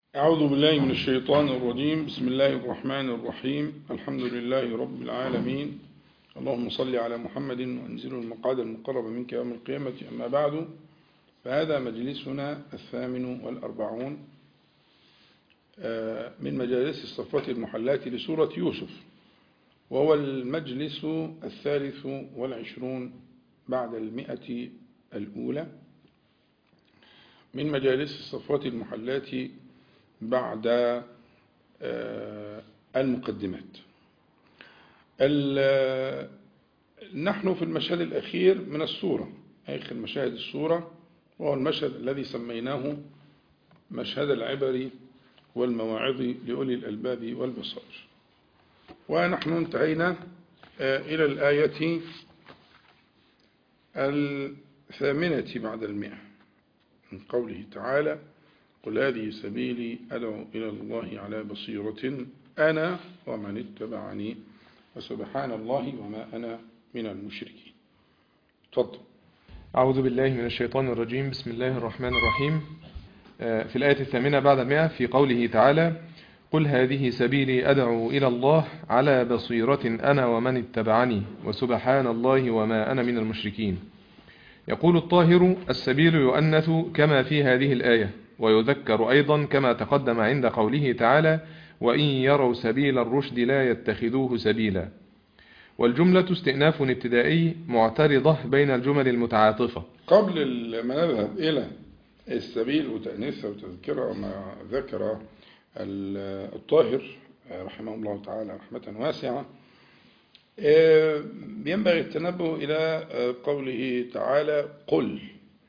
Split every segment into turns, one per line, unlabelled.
أعوذ بالله من الشيطان الرجيم. بسم الله الرحمن الرحيم. الحمد لله رب العالمين. اللهم صل على محمد وأنزله المقعد المقرب منك يوم القيامة. أما بعد، فهذا مجلسنا 48 من مجالس الصفوة المحلات لسورة يوسف، وهو المجلس 23 بعد 100 الأولى من مجالس الصفوة المحلات بعد المقدمات. نحن في المشهد الأخير من السورة، آخر مشاهد السورة، وهو المشهد الذي سميناه مشهد العبر والمواعظ لأولي الألباب والبصائر. ونحن انتهينا إلى الآية 8 بعد 100 من قوله تعالى: قل هذه سبيلي أدعو إلى الله على بصيرة أنا ومن اتبعني وسبحان الله وما أنا من المشركين. تفضل.
أعوذ بالله من الشيطان الرجيم. بسم الله الرحمن الرحيم. في الآية 8 بعد 100 في قوله تعالى: قل هذه سبيلي أدعو إلى الله على بصيرة أنا ومن اتبعني وسبحان الله وما أنا من المشركين. يقول الطاهر: السبيل يؤنث كما في هذه الآية، ويذكر أيضا كما تقدم عند قوله تعالى: وإن يروا سبيل الرشد لا يتخذوه سبيلا. والجملة استئناف ابتدائي معترضة بين الجمل المتعاطفة.
قبل ما نذهب إلى السبيل وتأنيثها وتذكرها وما ذكر الطاهر رحمه الله تعالى رحمة واسعة، ينبغي التنبه إلى قوله تعالى: قل.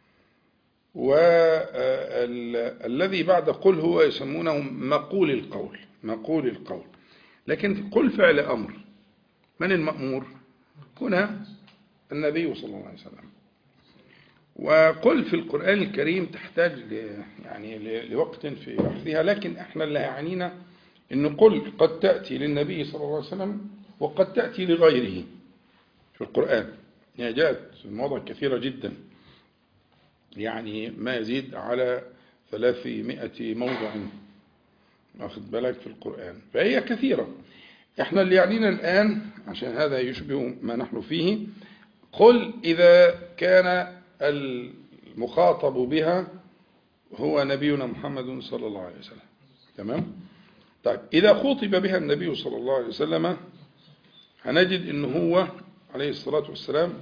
والذي بعد قل هو يسمونه مقول القول، مقول القول. لكن قل فعل أمر، من المأمور هنا؟ النبي صلى الله عليه وسلم. وقل في القرآن الكريم تحتاج لوقت في بحثها، لكن احنا اللي يعنينا ان قل قد تأتي للنبي صلى الله عليه وسلم وقد تأتي لغيره في القرآن. يعني جاءت في مواضع كثيرة جدا، يعني ما يزيد على 300 موضع واخد بالك في القرآن، فهي كثيرة. احنا اللي يعنينا الآن عشان هذا يشبه ما نحن فيه: قل إذا كان المخاطب بها هو نبينا محمد صلى الله عليه وسلم. تمام؟ طيب، إذا خاطب بها النبي صلى الله عليه وسلم هنجد أنه هو عليه الصلاة والسلام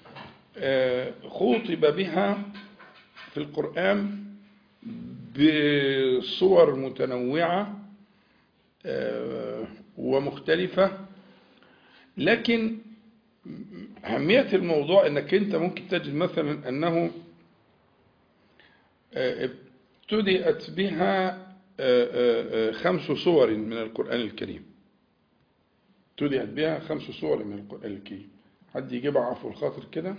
خاطب بها في القرآن بصور متنوعة ومختلفة. لكن أهمية الموضوع أنك أنت ممكن تجد مثلا أنه ابتدأت بها 5 صور من القرآن الكريم. ابتدأت بها 5 صور من القرآن الكريم. حد يجيبها عفو الخاطر كده؟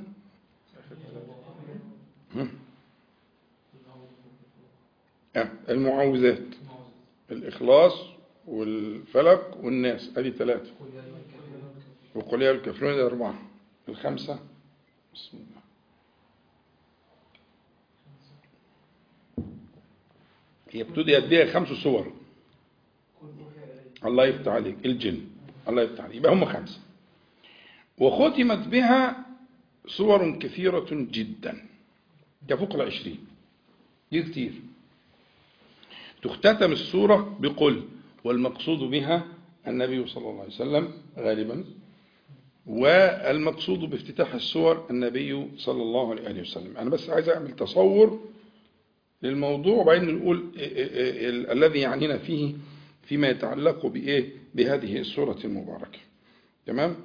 المعوذات، الإخلاص والفلق والناس، هذه 3. وقل يا الكافرون، 4. الخمسة بسم الله. هي ابتدأت بها 5 صور. الله يفتح عليك. الجن، الله يفتح عليك، يبقى هم 5. وختمت بها صور كثيرة جدا يفوق 20. دي كتير. تختتم السورة بقل، والمقصود بها النبي صلى الله عليه وسلم غالبا، والمقصود بافتتاح السور النبي صلى الله عليه وسلم. أنا بس عايز أعمل تصور للموضوع وبعدين نقول الذي يعنينا فيه فيما يتعلق بهذه السورة المباركة. تمام؟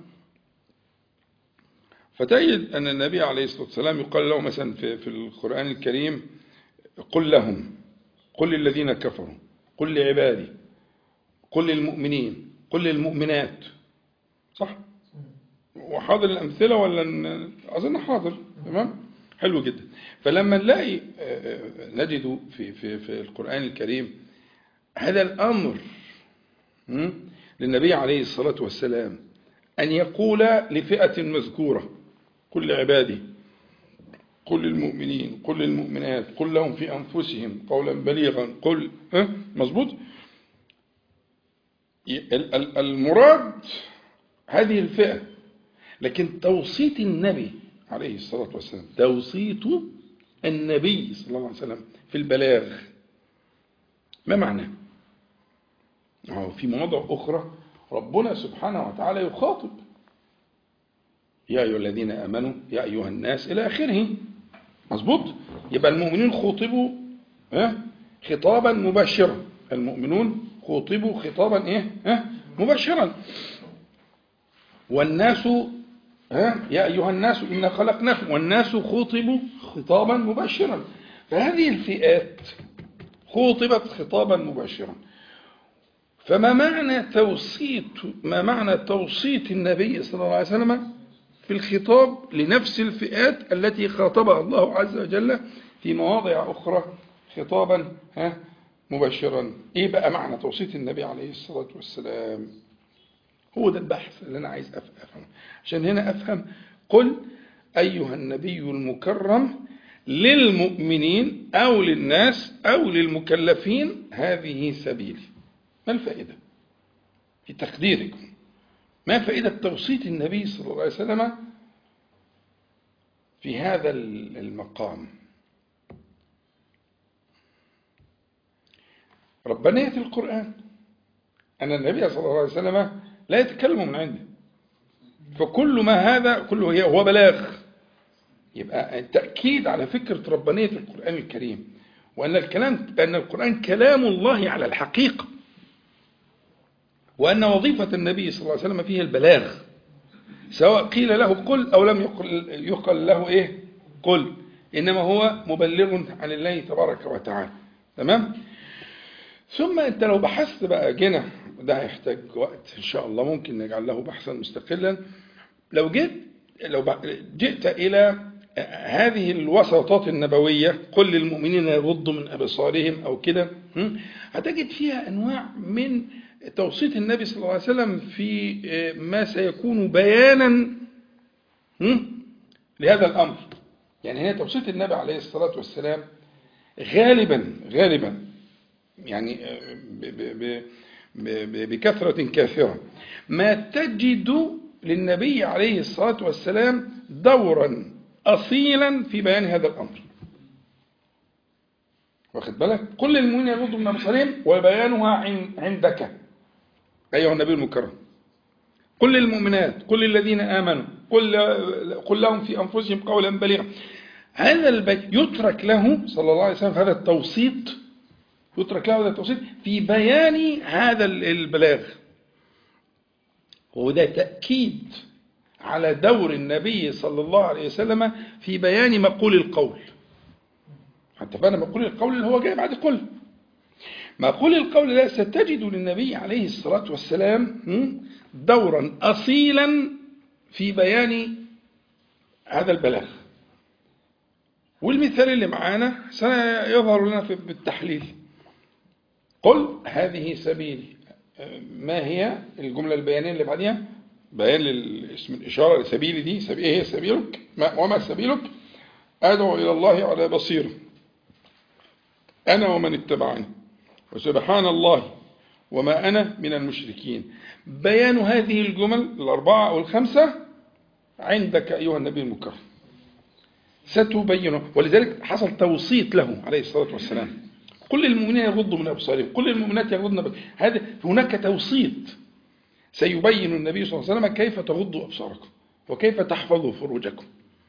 فتجد أن النبي عليه الصلاة والسلام يقال له مثلا في القرآن الكريم: قل لهم، قل للذين كفروا، قل لعبادي، قل للمؤمنين، قل للمؤمنات. صح؟ وحاضر الأمثلة ولا أظن حاضر؟ تمام؟ حلو جدا. فلما نلاقي نجد في القرآن الكريم هذا الأمر للنبي عليه الصلاة والسلام أن يقول لفئة مذكورة: قل لعبادي، قل للمؤمنين قل للمؤمنات قل لهم في أنفسهم قولا بليغا قل مظبوط. المراد هذه الفئة، لكن توصيت النبي عليه الصلاة والسلام، توصيت النبي صلى الله عليه وسلم في البلاغ ما معناه؟ في مواضع أخرى ربنا سبحانه وتعالى يخاطب يا أيها الذين آمنوا يا أيها الناس إلى آخره، مظبوط. يبقى المؤمنين خوطبوا خطابا مباشرا، المؤمنون خوطبوا خطابا مباشرا. والناس يا أيها الناس إنا خلقناكم، والناس خوطبوا خطابا مباشرا. فهذه الفئات خوطبت خطابا مباشرا. فما معنى توصيت النبي صلى الله عليه وسلم في الخطاب لنفس الفئات التي خاطبها الله عز وجل في مواضع أخرى خطابا مباشرا؟ إيه بقى معنى توصيت النبي عليه الصلاة والسلام؟ هو ده البحث اللي أنا عايز أفهمه، عشان هنا أفهم. قل أيها النبي المكرم للمؤمنين أو للناس أو للمكلفين هذه سبيلي. ما الفائدة في تقديركم؟ ما فائدة توصيت النبي صلى الله عليه وسلم في هذا المقام؟ ربانية القرآن أن النبي صلى الله عليه وسلم لا يتكلم من عنده، فكل ما هذا كله هو بلاغ. يبقى التأكيد على فكرة ربانية القرآن الكريم، وأن القرآن كلام الله على الحقيقة، وأن وظيفة النبي صلى الله عليه وسلم فيها البلاغ، سواء قيل له قل أو لم يقل له قل، إنما هو مبلغ عن الله تبارك وتعالى. تمام؟ ثم أنت لو بحثت بقى جينا، ده هيحتاج وقت إن شاء الله، ممكن نجعل له بحثا مستقلا. لو جئت إلى هذه الوساطات النبوية، قل للمؤمنين يغضوا من أبصارهم أو كده، هتجد فيها أنواع من توصيت النبي صلى الله عليه وسلم في ما سيكون بيانا لهذا الأمر. يعني هنا توصيت النبي عليه الصلاة والسلام غالبا يعني بكثرة كافرة ما تجد للنبي عليه الصلاة والسلام دورا أصيلا في بيان هذا الأمر. واخد بالك؟ قل للمؤمنين يغضوا من أبصارهم وبيانها عندك أيها النبي المكرم. قل للمؤمنات قل للذين آمنوا قل لهم في أنفسهم قولا بليغا. هذا يترك له صلى الله عليه وسلم هذا التوسيط، يترك له هذا التوسيط في بيان هذا البلاغ. وده تأكيد على دور النبي صلى الله عليه وسلم في بيان مقول القول. حتى فأنا مقول القول اللي هو جاي بعد قل. مقول القول لا ستجد للنبي عليه الصلاة والسلام دورا أصيلا في بيان هذا البلاغ. والمثال اللي معانا سيظهر لنا بالتحليل. قل هذه سبيلي. ما هي الجملة البيانية اللي بعدها؟ بيان اسم الإشارة لسبيلي دي. ايه هي سبيلك؟ وما سبيلك؟ أدعو إلى الله على بصيرة أنا ومن اتبعني وسبحان الله وما أنا من المشركين. بيان هذه الجمل الأربعة أو الخمسة عندك أيها النبي المكرم ستبينه. ولذلك حصل توصيت له عليه الصلاة والسلام. قل للمؤمنين يغضوا من أبصارهم قل للمؤمنات يغضن. هذا هناك توصيت سيبين النبي صلى الله عليه وسلم كيف تغضوا أبصاركم وكيف تحفظوا فروجكم.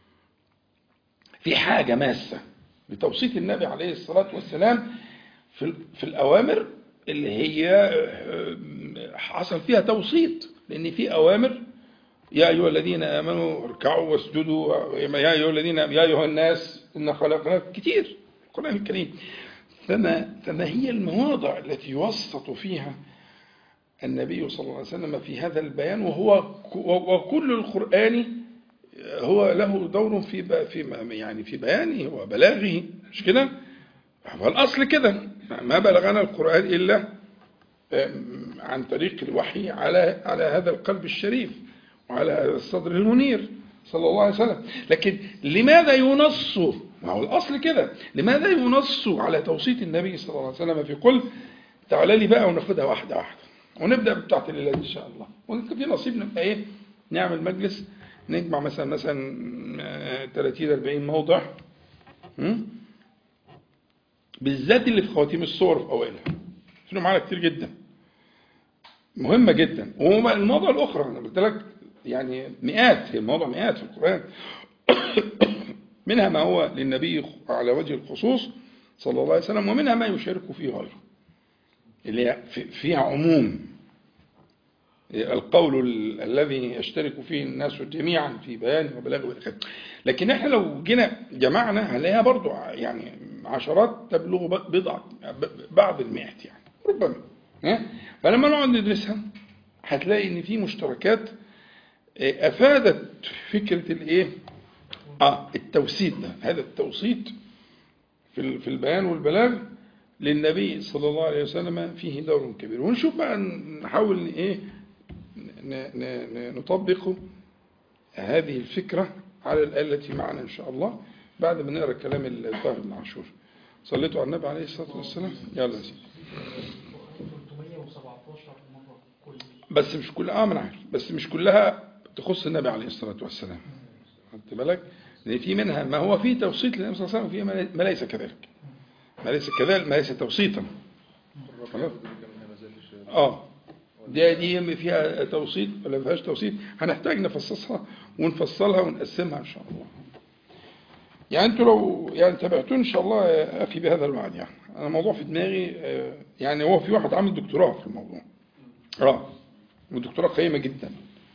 في حاجة ماسة لتوصيت النبي عليه الصلاة والسلام في الأوامر اللي هي حصل فيها توصيت، لأن في أوامر يا أيها الذين آمنوا اركعوا واسجدوا، يا أيها الناس إن خلقناكم كتير القرآن الكريم. فما هي المواضع التي يوسط فيها النبي صلى الله عليه وسلم في هذا البيان، وكل القرآن هو له دور في بيانه وبلاغه، مش كده؟ فالأصل كده ما بلغنا القرآن إلا عن طريق الوحي على هذا القلب الشريف وعلى هذا الصدر المنير. صلى الله عليه وسلم. لكن لماذا ينص؟ ما هو الأصل كده، لماذا ينص على توصية النبي صلى الله عليه وسلم في قل؟ تعالى لي بقى وناخدها واحدة واحدة، ونبدأ بتاعة الليلة إن شاء الله، وإنك في نصيب نبقى إيه، نعمل مجلس نجمع مثلا 30-40 موضع، بالذات اللي في خواتيم الصور في أوائلها، شنو معانا كتير جدا، مهمة جدا. والموضوع الأخرى أنا قلت لك يعني مئات، هي الموضوع مئات في القرآن منها ما هو للنبي على وجه الخصوص صلى الله عليه وسلم، ومنها ما يشارك فيه غيره، اللي فيها عموم، القول الذي يشترك فيه الناس جميعا في بيان وبلاغ والإخلاص. لكن احنا لو جينا جمعنا هنلاقيها برضو يعني عشرات تبلغ بعض المئات يعني ربما. فلما نقعد ندرسها هتلاقي ان في مشتركات افادت فكرة الايه، التوسيط ده، هذا التوسيط في البيان والبلاغ للنبي صلى الله عليه وسلم فيه دور كبير. ونشوف بقى نحاول ايه نطبق هذه الفكرة على الآية التي معنا إن شاء الله بعد ما نقرأ كلام الطاهر بن عاشور. صليتوا على النبي عليه الصلاة والسلام. يلا يا سيدي. بس مش كلها من عارف، بس مش كلها تخص النبي عليه الصلاة والسلام، خدت بالك؟ لأن في منها ما هو فيه توسيط للنبي صلى الله عليه وسلم، وفيه ما ليس كذلك، ما ليس توسيطا. دي فيها توسيط ولا ما فيهاش توسيط، هنحتاج نفصصها ونفصلها ونقسمها ان شاء الله. يعني انتوا لو يعني تابعتوا ان شاء الله افي بهذا الوعد. يعني انا موضوع في دماغي، يعني هو في واحد عامل دكتوراه في الموضوع، ودكتوراه قيمة جدا،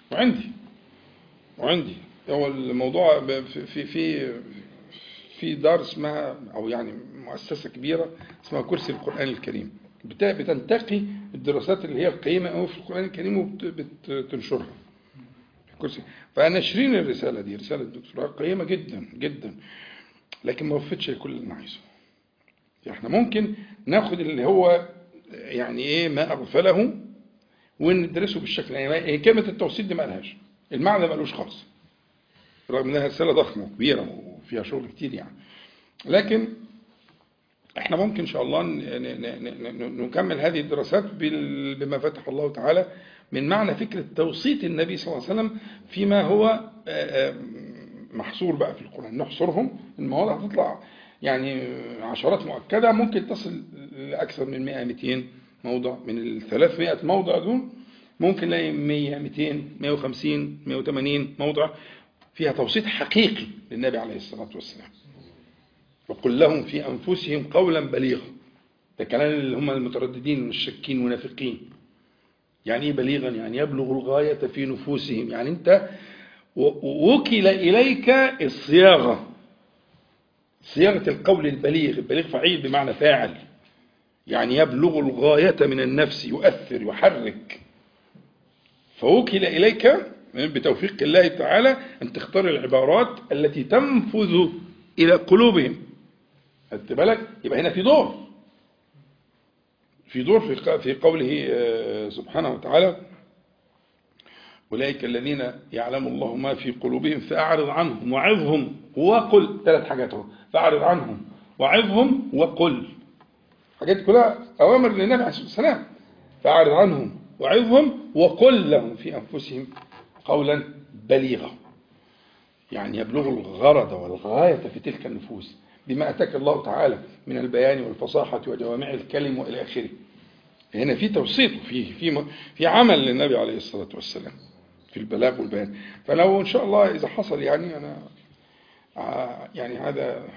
وعندي هو الموضوع في دار اسمها، او يعني مؤسسة كبيرة اسمها كرسي القرآن الكريم، بتنتقي الدراسات اللي هي القيمة أو في القرآن الكريم وبتنشرها في كرسي. فناشرين الرسالة دي، رسالة دكتوراه قيمة جدا جدا، لكن ما وفتش لكل اللي انا عايزه. احنا ممكن ناخد اللي هو يعني ايه ما اغفله وندرسه بالشكل، يعني كلمة التوسيط دي ما لهاش المعنى، ما لهوش خالص، رغم انها رسالة ضخمة وكبيرة وفيها شغل كتير يعني. لكن احنا ممكن ان شاء الله نكمل هذه الدراسات بما فتح الله تعالى من معنى فكرة توسيط النبي صلى الله عليه وسلم فيما هو محصور بقى في القرآن. نحصرهم، المواضع تطلع يعني عشرات مؤكدة، ممكن تصل لأكثر من 100-200 موضع. من 300 موضع دول ممكن نلاقي 100 200 150 180 موضع فيها توسيط حقيقي للنبي عليه الصلاة والسلام. وقل لهم في أنفسهم قولا بليغا، ده كلام اللي هم المترددين والشكين والمنافقين. يعني ايه بليغا؟ يعني يبلغ الغاية في نفوسهم، يعني انت وكل إليك الصياغة، صياغة القول البليغ. البليغ فعيل بمعنى فاعل، يعني يبلغ الغاية من النفس، يؤثر يحرك. فوكل إليك بتوفيق الله تعالى أن تختار العبارات التي تنفذ إلى قلوبهم. خدت بالك؟ يبقى هنا في دور في قوله سبحانه وتعالى أولئك الذين يعلم الله ما في قلوبهم فأعرض عنهم وعظهم وقل. 3 حاجات اهو، فأعرض عنهم وعظهم وقل، حاجات كلها أوامر للنبي عليه الصلاة والسلام. فأعرض عنهم وعظهم وقل لهم في أنفسهم قولا بليغا، يعني يبلغ الغرض والغاية في تلك النفوس بما أتاك الله تعالى من البيان والفصاحة وجوامع الكلم وإلى آخره. هنا في توسيط، في عمل للنبي عليه الصلاة والسلام في البلاغ والبيان. فلو إن شاء الله إذا حصل، يعني أنا يعني هذا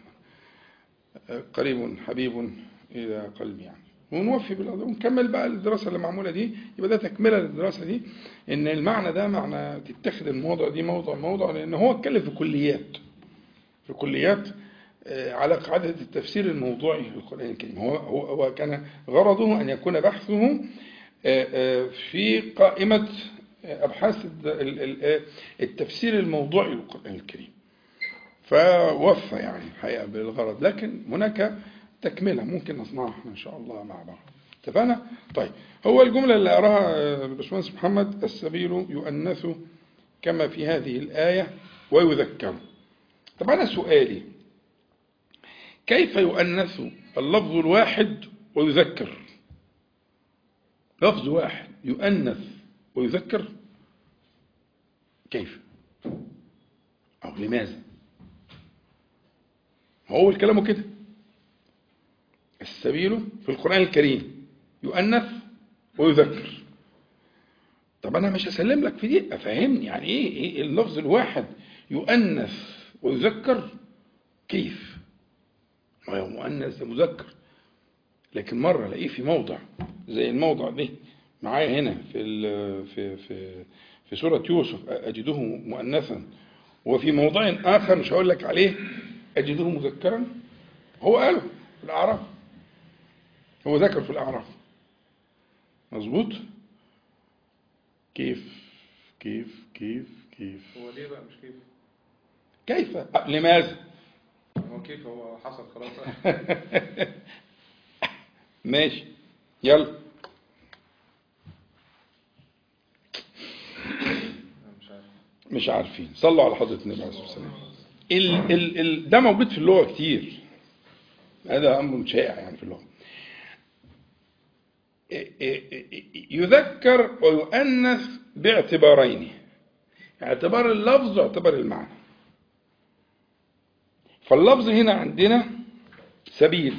قريب حبيب إلى قلبي يعني، ونوفي بالأرض ونكمل بقى الدراسة اللي معمولة دي. يبقى ده تكملة للدراسة دي، إن المعنى ده معنى تتخذ الموضوع دي موضوع، لأن هو اتكلم في كليات على قاعدة التفسير الموضوعي للقرآن الكريم. هو كان غرضه أن يكون بحثه في قائمة أبحاث التفسير الموضوعي للقرآن الكريم، فوفى يعني الحقيقة بالغرض. لكن هناك تكملة ممكن نصنعها إن شاء الله مع بعض. اتفقنا؟ طيب، هو الجملة اللي أراها الباشمهندس محمد: السبيل يؤنث كما في هذه الآية ويذكر. طب أنا سؤالي، كيف يؤنث اللفظ الواحد ويذكر؟ لفظ واحد يؤنث ويذكر، كيف أو لماذا؟ هو الكلام كده، السبيل في القرآن الكريم يؤنث ويذكر. طب أنا مش هسلم لك في دي، أفهمني يعني إيه اللفظ الواحد يؤنث ويذكر؟ كيف؟ ما هو مؤنث مذكر، لكن مرة الاقيه في موضع زي الموضع ده معايا هنا في سورة يوسف أجده مؤنثا، وفي موضع آخر مش هقول لك عليه أجده مذكرا. هو قاله في الأعراف، هو ذكر في الأعراف، مظبوط. كيف كيف كيف كيف
هو ليه بقى مش كيف؟
كيف لماذا؟
هو كيف هو حصل خلاص.
ماشي يلا. مش عارفين. صلوا على حضرة النبي عليه الصلاة والسلام. ده موجود في اللغة كتير، هذا أمر شائع يعني في اللغة. يذكر ويؤنث باعتبارين، اعتبار اللفظ واعتبار المعنى. فاللفظ هنا عندنا سبيل،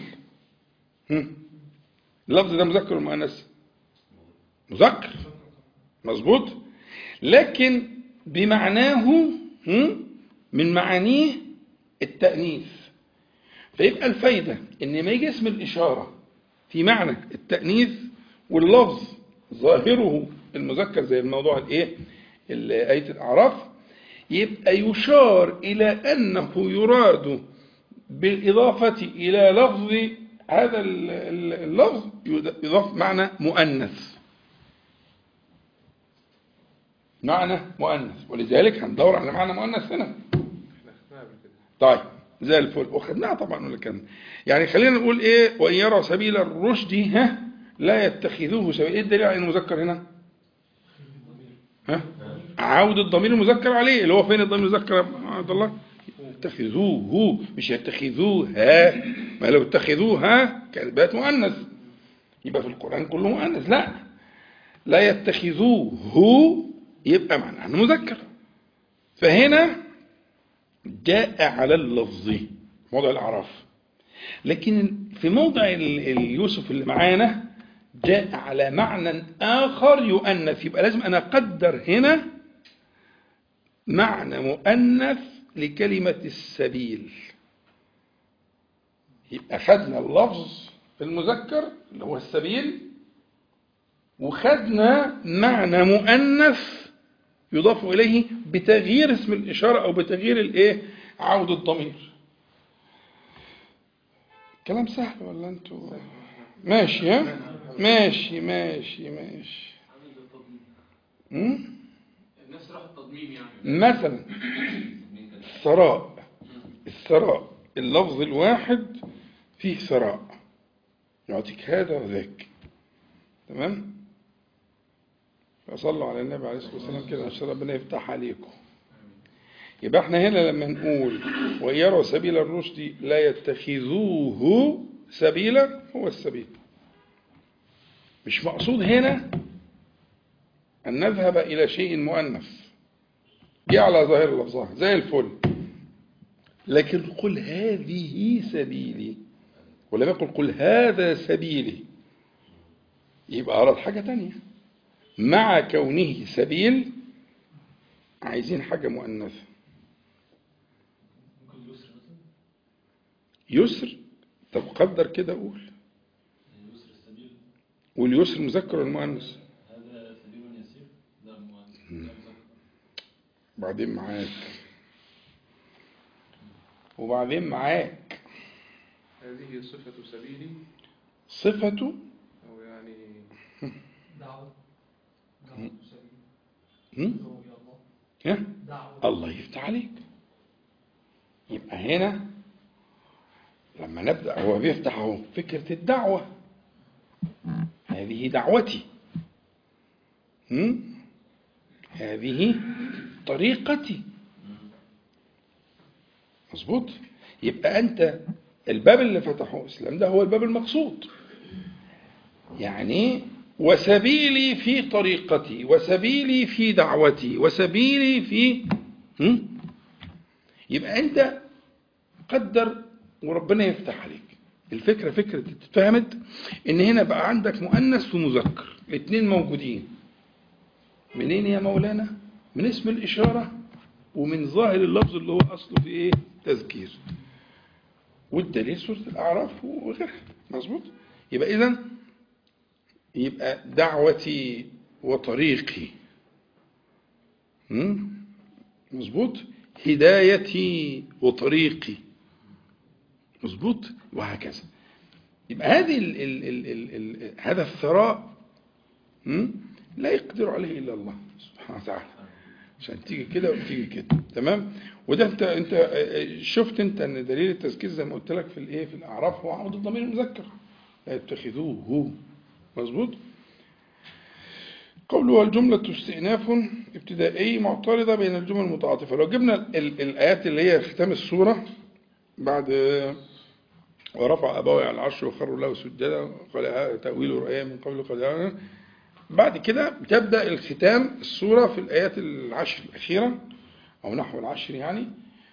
اللفظ ده مذكر ومؤنث؟ مذكر، مظبوط، لكن بمعناه من معانيه التأنيث. فيبقى الفايدة ان ما يجي اسم الإشارة في معنى التأنيث واللفظ ظاهره المذكر زي الموضوع آية الأعراف، يبقى يشار إلى أنه يراد بالإضافة إلى لفظ هذا اللفظ يضاف معنى مؤنث، معنى مؤنث، ولذلك هندور على معنى مؤنث هنا. طيب زي الفل، وخدناها طبعا ولا كان يعني. خلينا نقول وإن يرى سبيل الرشد لا يتخذوه سبيل. ايه الدليل على انه مذكر هنا؟ عود الضمير المذكر عليه، اللي هو فين الضمير المذكر يا عبد الله؟ يتخذوه مش يتخذوها. ما لو اتخذوها كانت بقت مؤنث، يبقى في القرآن كله مؤنث. لا يتخذوه يبقى معناه انه مذكر. فهنا جاء على اللفظ موضع الأعراف، لكن في موضع يوسف اللي معانا جاء على معنى آخر يؤنث. يبقى لازم أنا أقدر هنا معنى مؤنث لكلمة السبيل. يبقى خدنا اللفظ في المذكر اللي هو السبيل، وخدنا معنى مؤنث يضاف إليه بتغيير اسم الإشارة أو بتغيير عود الضمير. كلام سهل ولا أنتوا ماشي؟ ماشي.
الناس راح التضمين يعني.
مثلا الثراء اللفظ الواحد فيه ثراء، يعطيك هذا وذاك، تمام؟ فصلوا على النبي عليه الصلاة والسلام كده عشان ربنا يفتح عليكم. يبقى احنا هنا لما نقول وإن يروا سبيل الرشد لا يتخذوه سبيلا، هو السبيل. مش مقصود هنا أن نذهب إلى شيء مؤنث جاء على ظاهر اللفظة زي الفل، لكن قل هذه سبيلي، ولم يقل قل هذا سبيلي، يبقى أراد حاجة تانية. مع كونه سبيل عايزين حاجة مؤنثة. يسر. طب قدر كده قول.
يسر السبيل.
واليسر مذكر والمؤنث.
هذا سبيل يسير. لا مؤنث.
وبعدين معاك
هذه صفة سبيلي.
صفة
أو يعني
دعوة
الله يفتح عليك. يبقى هنا لما نبدأ هو بيفتح فكرة الدعوة، هذه دعوتي، هذه طريقتي. مظبوط. يبقى أنت الباب اللي فتحه الإسلام ده هو الباب المقصود، يعني وسبيلي في طريقتي، وسبيلي في دعوتي، وسبيلي في يبقى أنت قدر وربنا يفتح عليك. الفكرة فكرة اتفهمت إن هنا بقى عندك مؤنث ومذكر الاثنين موجودين. منين يا مولانا؟ من اسم الإشارة ومن ظاهر اللفظ اللي هو أصله في إيه؟ تذكير. والدليل سورة الأعراف وغيرها. مظبوط. يبقى إذن يبقى دعوتي وطريقي، مظبوط، هدايتي وطريقي، مظبوط، وهكذا. يبقى هذه هذا الثراء لا يقدر عليه إلا الله سبحانه وتعالى، عشان تيجي كده وتيجي كده. تمام. وده انت شفت انت ان دليل التذكير زي ما قلت لك في الايه، في الاعراف، هو عمود الضمير المذكر، لا يتخذوه. مظبوط. قوله الجملة استئناف ابتدائي معترضة بين الجمل المتعاطفة. لو جبنا الآيات اللي هي ختام السورة بعد ورفع أبوي على العرش وخروا له سجدا قال تأويل رؤيا من قبل قد، بعد كده تبدأ الختام السورة في الآيات العشر الأخيرة أو نحو العشر يعني.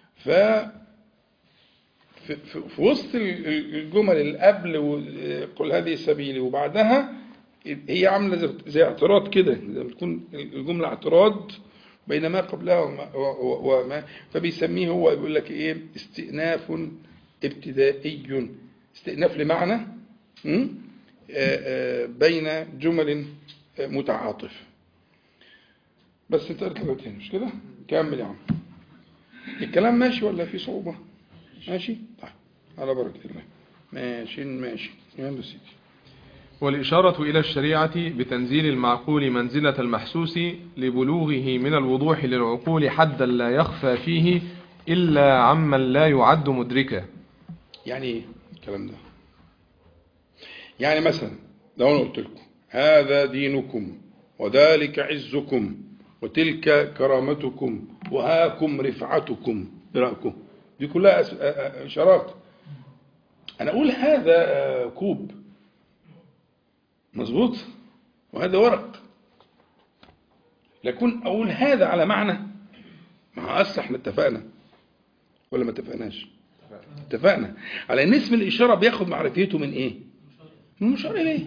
في وسط الجمل اللي قبل قل هذه سبيلي وبعدها هي عاملة زي اعتراض كده، زي بتكون الجملة اعتراض بين ما قبلها وما فبيسميه هو يقول لك ايه، استئناف ابتدائي، استئناف لمعنى بين جمل متعاطف. بس انت قلت له تاني مش كده؟ كمل يا عم. الكلام ماشي ولا في صعوبة؟ ماشي. طيب على بركة الله. ماشي يلا سيدي.
والإشارة إلى الشريعة بتنزيل المعقول منزلة المحسوس لبلوغه من الوضوح للعقول حدا لا يخفى فيه إلا عمن لا يعد مدركا.
يعني ايه الكلام ده؟ يعني مثلا لو أنا قلت لكم هذا دينكم وذلك عزكم وتلك كرامتكم وهاكم رفعتكم، رأيكم دي كلها إشارات. أنا أقول هذا كوب، مظبوط، وهذا ورق، لكن أقول هذا على معنى، مع أصل احنا اتفقنا ولا ما اتفقناش؟ اتفقنا على ان اسم الإشارة بياخد معرفيته من ايه؟ من مشار إليه.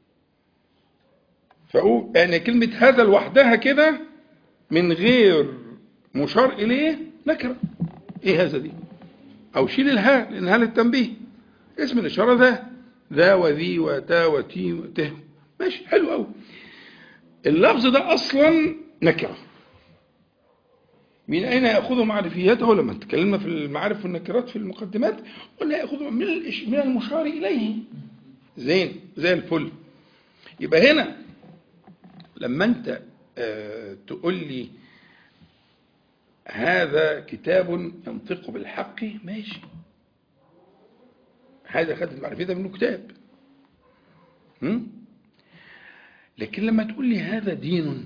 فأقول يعني كلمة هذا لوحدها كده من غير مشار إليه نكرة. ايه هذا دي؟ او شيل الها لانها للتنبيه. اسم الإشارة ذا وذي وتا وتي وته، ماشي حلو قوي. اللفظ ده اصلا نكرة، من اين ياخذ معرفيته؟ لما تكلمنا في المعارف والنكرات في المقدمات قلنا ياخذ من المشار اليه. زين زي الفل. يبقى هنا لما انت تقول لي هذا كتاب ينطق بالحق، ماشي، هذا خدت معرفتها منه كتاب. لكن لما تقول لي هذا دين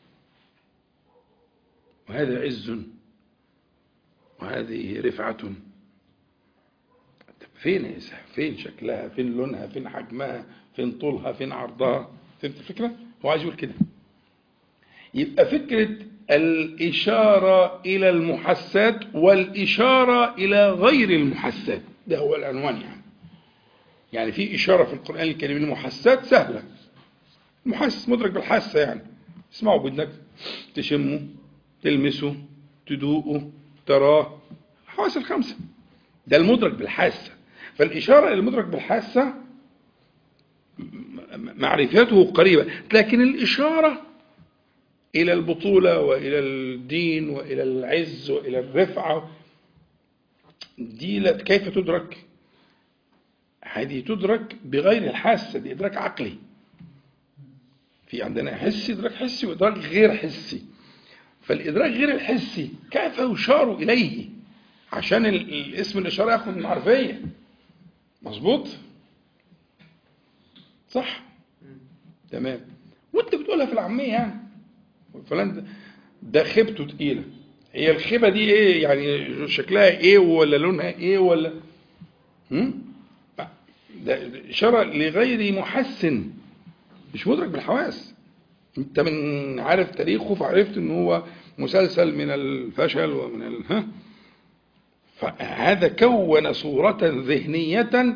وهذا عز وهذه رفعة، فين فين شكلها، فين لونها، فين حجمها، فين طولها، فين عرضها؟ فهمت الفكرة؟ هو عايز يقول كده. يبقى فكرة الإشارة إلى المحسات والإشارة إلى غير المحسات، ده هو العنوان. يعني في إشارة في القرآن الكريم المحسات سهلة، المحس مدرك بالحاسة، يعني اسمعوا بدنك، تشمه، تلمسه، تدوقه، تراه، الحواس الخمسة، ده المدرك بالحاسة. فالإشارة إلى المدرك بالحاسة معرفته قريبة، لكن الإشارة إلى البطولة وإلى الدين وإلى العز وإلى الرفعة دي كيف تدرك؟ هذه تدرك بغير الحاسة، دي إدراك عقلي. في عندنا حسي، إدراك حسي، وإدراك غير حسي. فالإدراك غير الحسي كيف يشار إليه عشان الاسم الإشارة يأخذ معرفية؟ مظبوط؟ صح؟ تمام. وانت بتقولها في العامية يعني فلان ده خيبته تقيلة. هي الخيبة دي ايه يعني؟ شكلها ايه ولا لونها ايه ولا ده إشارة لغير محسن، مش مدرك بالحواس. انت من عارف تاريخه فعرفت ان هو مسلسل من الفشل ومن فهذا كون صورة ذهنية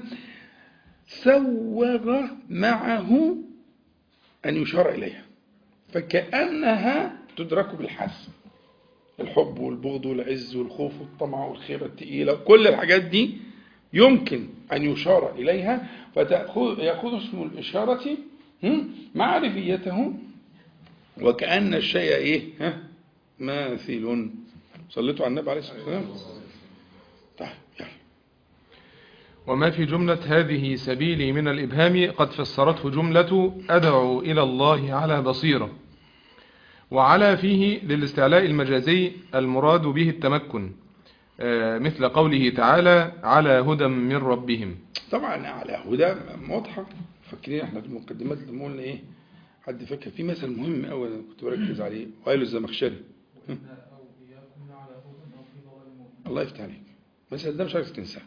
سوغ معه أن يشار إليها، فكأنها تدرك بالحس. الحب والبغض والعز والخوف والطمع والخيبة التقيلة، كل الحاجات دي يمكن أن يشار إليها، فيأخذ اسم الإشارة معرفيته، وكأن الشيء إيه ماثل. صليتوا على النبي عليه الصلاة والسلام. طيب يعني.
وما في جملة هذه سبيلي من الإبهام قد فسرته جملة أدعو إلى الله على بصيرة، وعلى فيه للاستعلاء المجازي المراد به التمكن، مثل قوله تعالى على هدى من ربهم.
طبعا على هدى واضحة. فاكرين احنا في المقدمات اللي قلنا ايه؟ حد فاكر في مثل مهم قوي انا كنت بركز عليه، وائل الزمخشري. الله يفتح عليك. مثل ده مش عارف تنساه.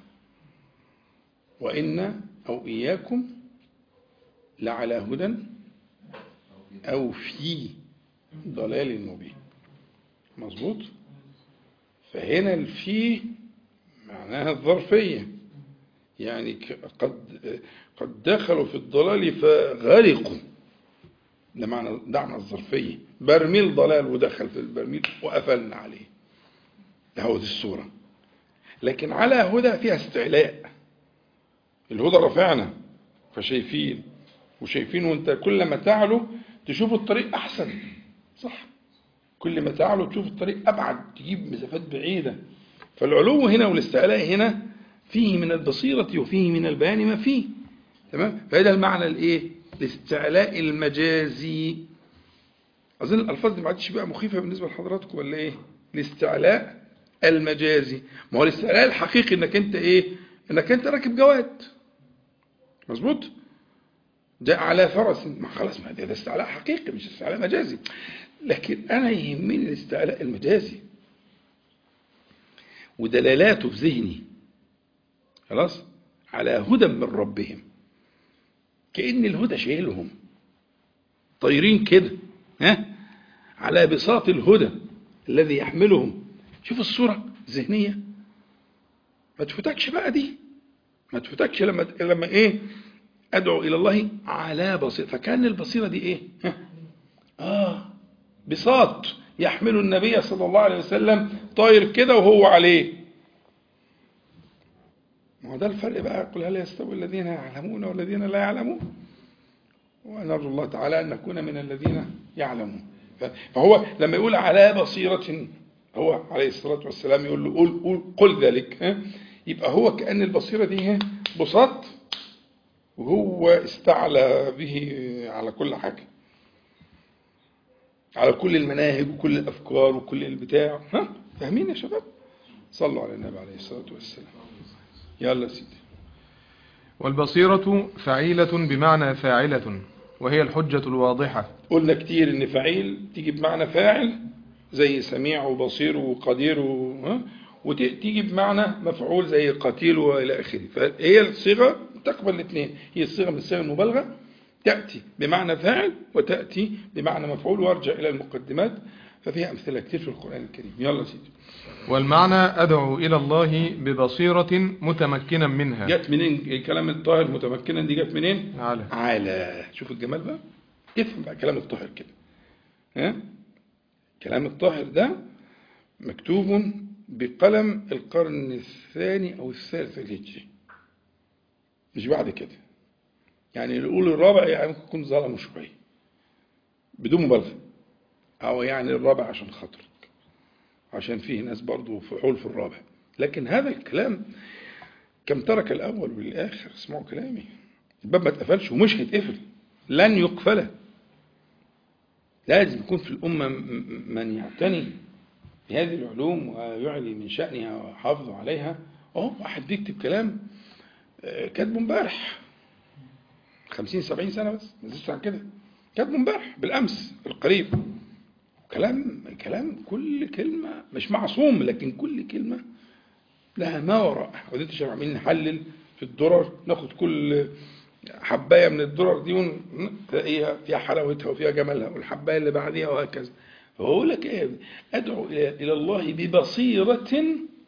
وإن أو إياكم لعلى هدى أو في ضلال مبين. مظبوط. فهنا الفي معناها الظرفية، يعني قد دخلوا في الضلال فغرقوا. ده معنى الظرفية. برميل ضلال ودخل في البرميل وقفلنا عليه. ده هو دي الصورة. لكن على هدى فيها استعلاء. الهدى رفعنا فشايفين، وشايفين وانت كل ما تعلو تشوف الطريق أحسن. صح. كل ما تعلو تشوف الطريق أبعد، تجيب مسافات بعيدة. فالعلو هنا والاستعلاء هنا فيه من البصيرة وفيه من البيان ما فيه. تمام. فهذا المعنى الايه؟ الاستعلاء المجازي. أظن الألفاظ دي ما عادش بقى مخيفة بالنسبة لحضراتكم ولا ايه؟ الاستعلاء المجازي. ما هو الاستعلاء الحقيقي انك انت ايه؟ انك انت راكب جواد. مظبوط. جاء على فرس، ما خلاص، ما ده استعلاء حقيقي مش استعلاء مجازي. لكن انا يهمني الاستعلاء المجازي ودلالاته في ذهني. خلاص. على هدى من ربهم، كأن الهدى شايلهم طايرين كده على بساط الهدى الذي يحملهم. شوف الصورة الذهنية. ما تفوتكش بقى دي، ما تفوتكش لما ايه؟ ادعو الى الله على بصيرة. فكان البصيرة دي ايه؟ بساط يحمل النبي صلى الله عليه وسلم طاير كده وهو عليه. ما هو ده الفرق بقى. قل هل يستوي الذين يعلمون والذين لا يعلمون؟ ونرجو الله تعالى أن نكون من الذين يعلمون. فهو لما يقول على بصيرة، هو عليه الصلاة والسلام يقول له قل ذلك. يبقى هو كأن البصيرة دي بساط، وهو استعلى به على كل حاجة، على كل المناهج وكل الأفكار وكل البتاع. فاهمين يا شباب؟ صلوا على النبي عليه الصلاة والسلام. يلا سيدي.
والبصيرة فعيلة بمعنى فاعلة، وهي الحجة الواضحة.
قلنا كتير ان فعيل تيجي بمعنى فاعل زي سميع وبصير وقدير وتيجي بمعنى مفعول زي قتيل والى اخره. فهي الصيغة تقبل الاثنين. هي الصيغة من الصيغ المبالغة، تأتي بمعنى فاعل وتأتي بمعنى مفعول. وارجع الى المقدمات ففيها امثلة كتير في القرآن الكريم. يلا سيدي.
والمعنى أدعو إلى الله ببصيرة متمكنا منها.
جت منين كلام الطاهر متمكنا دي؟ جت منين؟
على.
شوف الجمال بقى. افهم بقى كلام الطاهر كده. كلام الطاهر ده مكتوب بقلم القرن الثاني أو الثالث الهجري، مش بعد كده. يعني نقول الرابع، يعني ممكن يكون ظلموا شوية بدون مبالغة، أو يعني الرابع عشان خاطرك، عشان فيه ناس برضو فحول في الرابع. لكن هذا الكلام كم ترك الأول والآخر. اسمعوا كلامي. الباب ما اتقفلش ومش هيتقفل، لن يقفل. لازم يكون في الأمة من يعتني بهذه العلوم ويعلي من شأنها ويحافظ عليها. واحد بيكتب كلام كاتبه امبارح 50-70 سنة بس، ما زدتش عن كده. كاتبه امبارح بالأمس القريب، كلام كل كلمة مش معصوم، لكن كل كلمة لها ما وراءها. وديت شباب عاملين نحلل في الدرر، ناخد كل حباية من الدرر دي ونلاقيها فيها حلاوتها وفيها جمالها، والحباية اللي بعديها وهكذا. فأقول لك إيه؟ أدعو إلى الله ببصيرة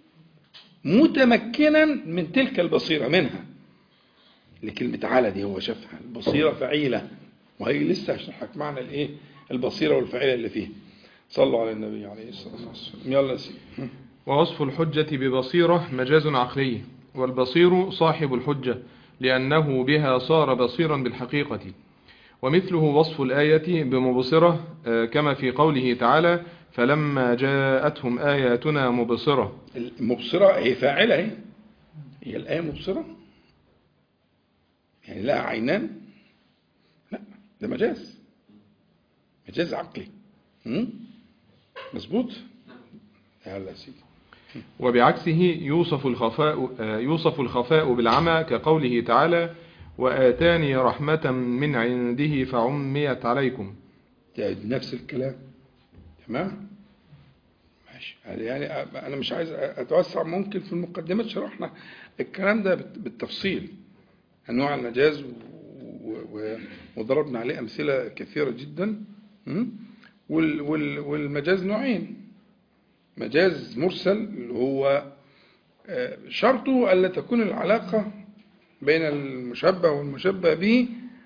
متمكنا من تلك البصيرة منها. لكلمة على دي هو شافها البصيرة فعيلة، وهي لسه هشرح لك معنى الإيه؟ البصيرة والفعيلة اللي فيه. صلوا على النبي عليه الصلاة والسلام. يلا سيدي.
ووصف الحجة ببصيرة مجاز عقلي، والبصير صاحب الحجة لأنه بها صار بصيرا بالحقيقة. ومثله وصف الآية بمبصرة كما في قوله تعالى فلما جاءتهم آياتنا مبصرة.
المبصرة هي فاعلة، هي الآية مبصرة يعني لها عينان؟ لا، ده مجاز عقلي. مظبوط. يلا سيدي.
وبعكسه يوصف الخفاء بالعمى كقوله تعالى وآتاني رحمة من عنده فعميت عليكم.
نفس الكلام. تمام ماشي. يعني أنا مش عايز أتوسع، ممكن في المقدمات شرحنا الكلام ده بالتفصيل، أنواع المجاز وضربنا عليه أمثلة كثيرة جدا. والمجاز نوعين: مجاز مرسل اللي هو شرطه ألا تكون العلاقة بين المشبه والمشبه به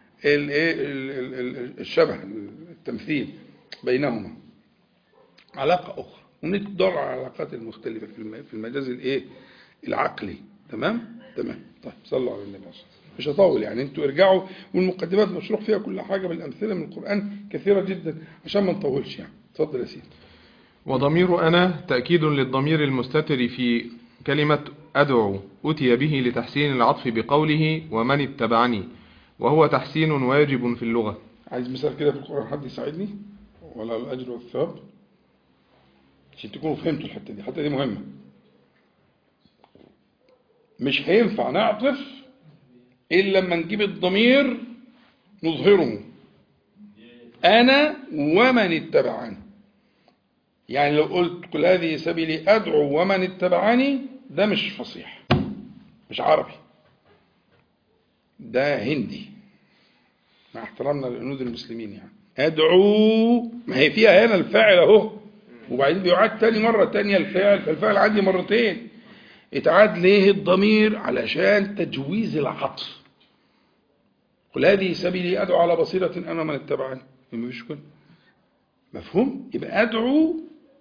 الشبه، التمثيل بينهما علاقة أخرى، وندور على العلاقات المختلفة في المجاز العقلي. تمام. طيب صلوا على النبي. مش هطول يعني، انتوا ارجعوا، والمقدمات مشروح فيها كل حاجة بالأمثلة من القرآن كثيرة جدا عشان ما نطولش يعني. اتفضل يا سيدي.
وضمير أنا تأكيد للضمير المستتر في كلمة أدعو، أتي به لتحسين العطف بقوله ومن اتبعني، وهو تحسين واجب في اللغة.
عايز مثال كده في القرآن حد يساعدني، ولا الأجر والثواب، عشان تكونوا فهمتوا الحتة دي مهمة. مش هينفع نعطف إلا لما نجيب الضمير نظهره، أنا ومن اتبعني. يعني لو قلت كل هذه سبيلي أدعو ومن اتبعني، ده مش فصيح، مش عربي، ده هندي، مع احترامنا للهنود المسلمين. يعني أدعو، ما هي فيها هنا الفاعل اهو، وبعدين بيعاد تاني مرة تانية الفاعل، فالفاعل عندي مرتين. اتعاد ليه الضمير؟ علشان تجويز العطف. قل هذه سبيلي أدعو على بصيرة أنا من اتبعني. مفيش كده مفهوم. يبقى أدعو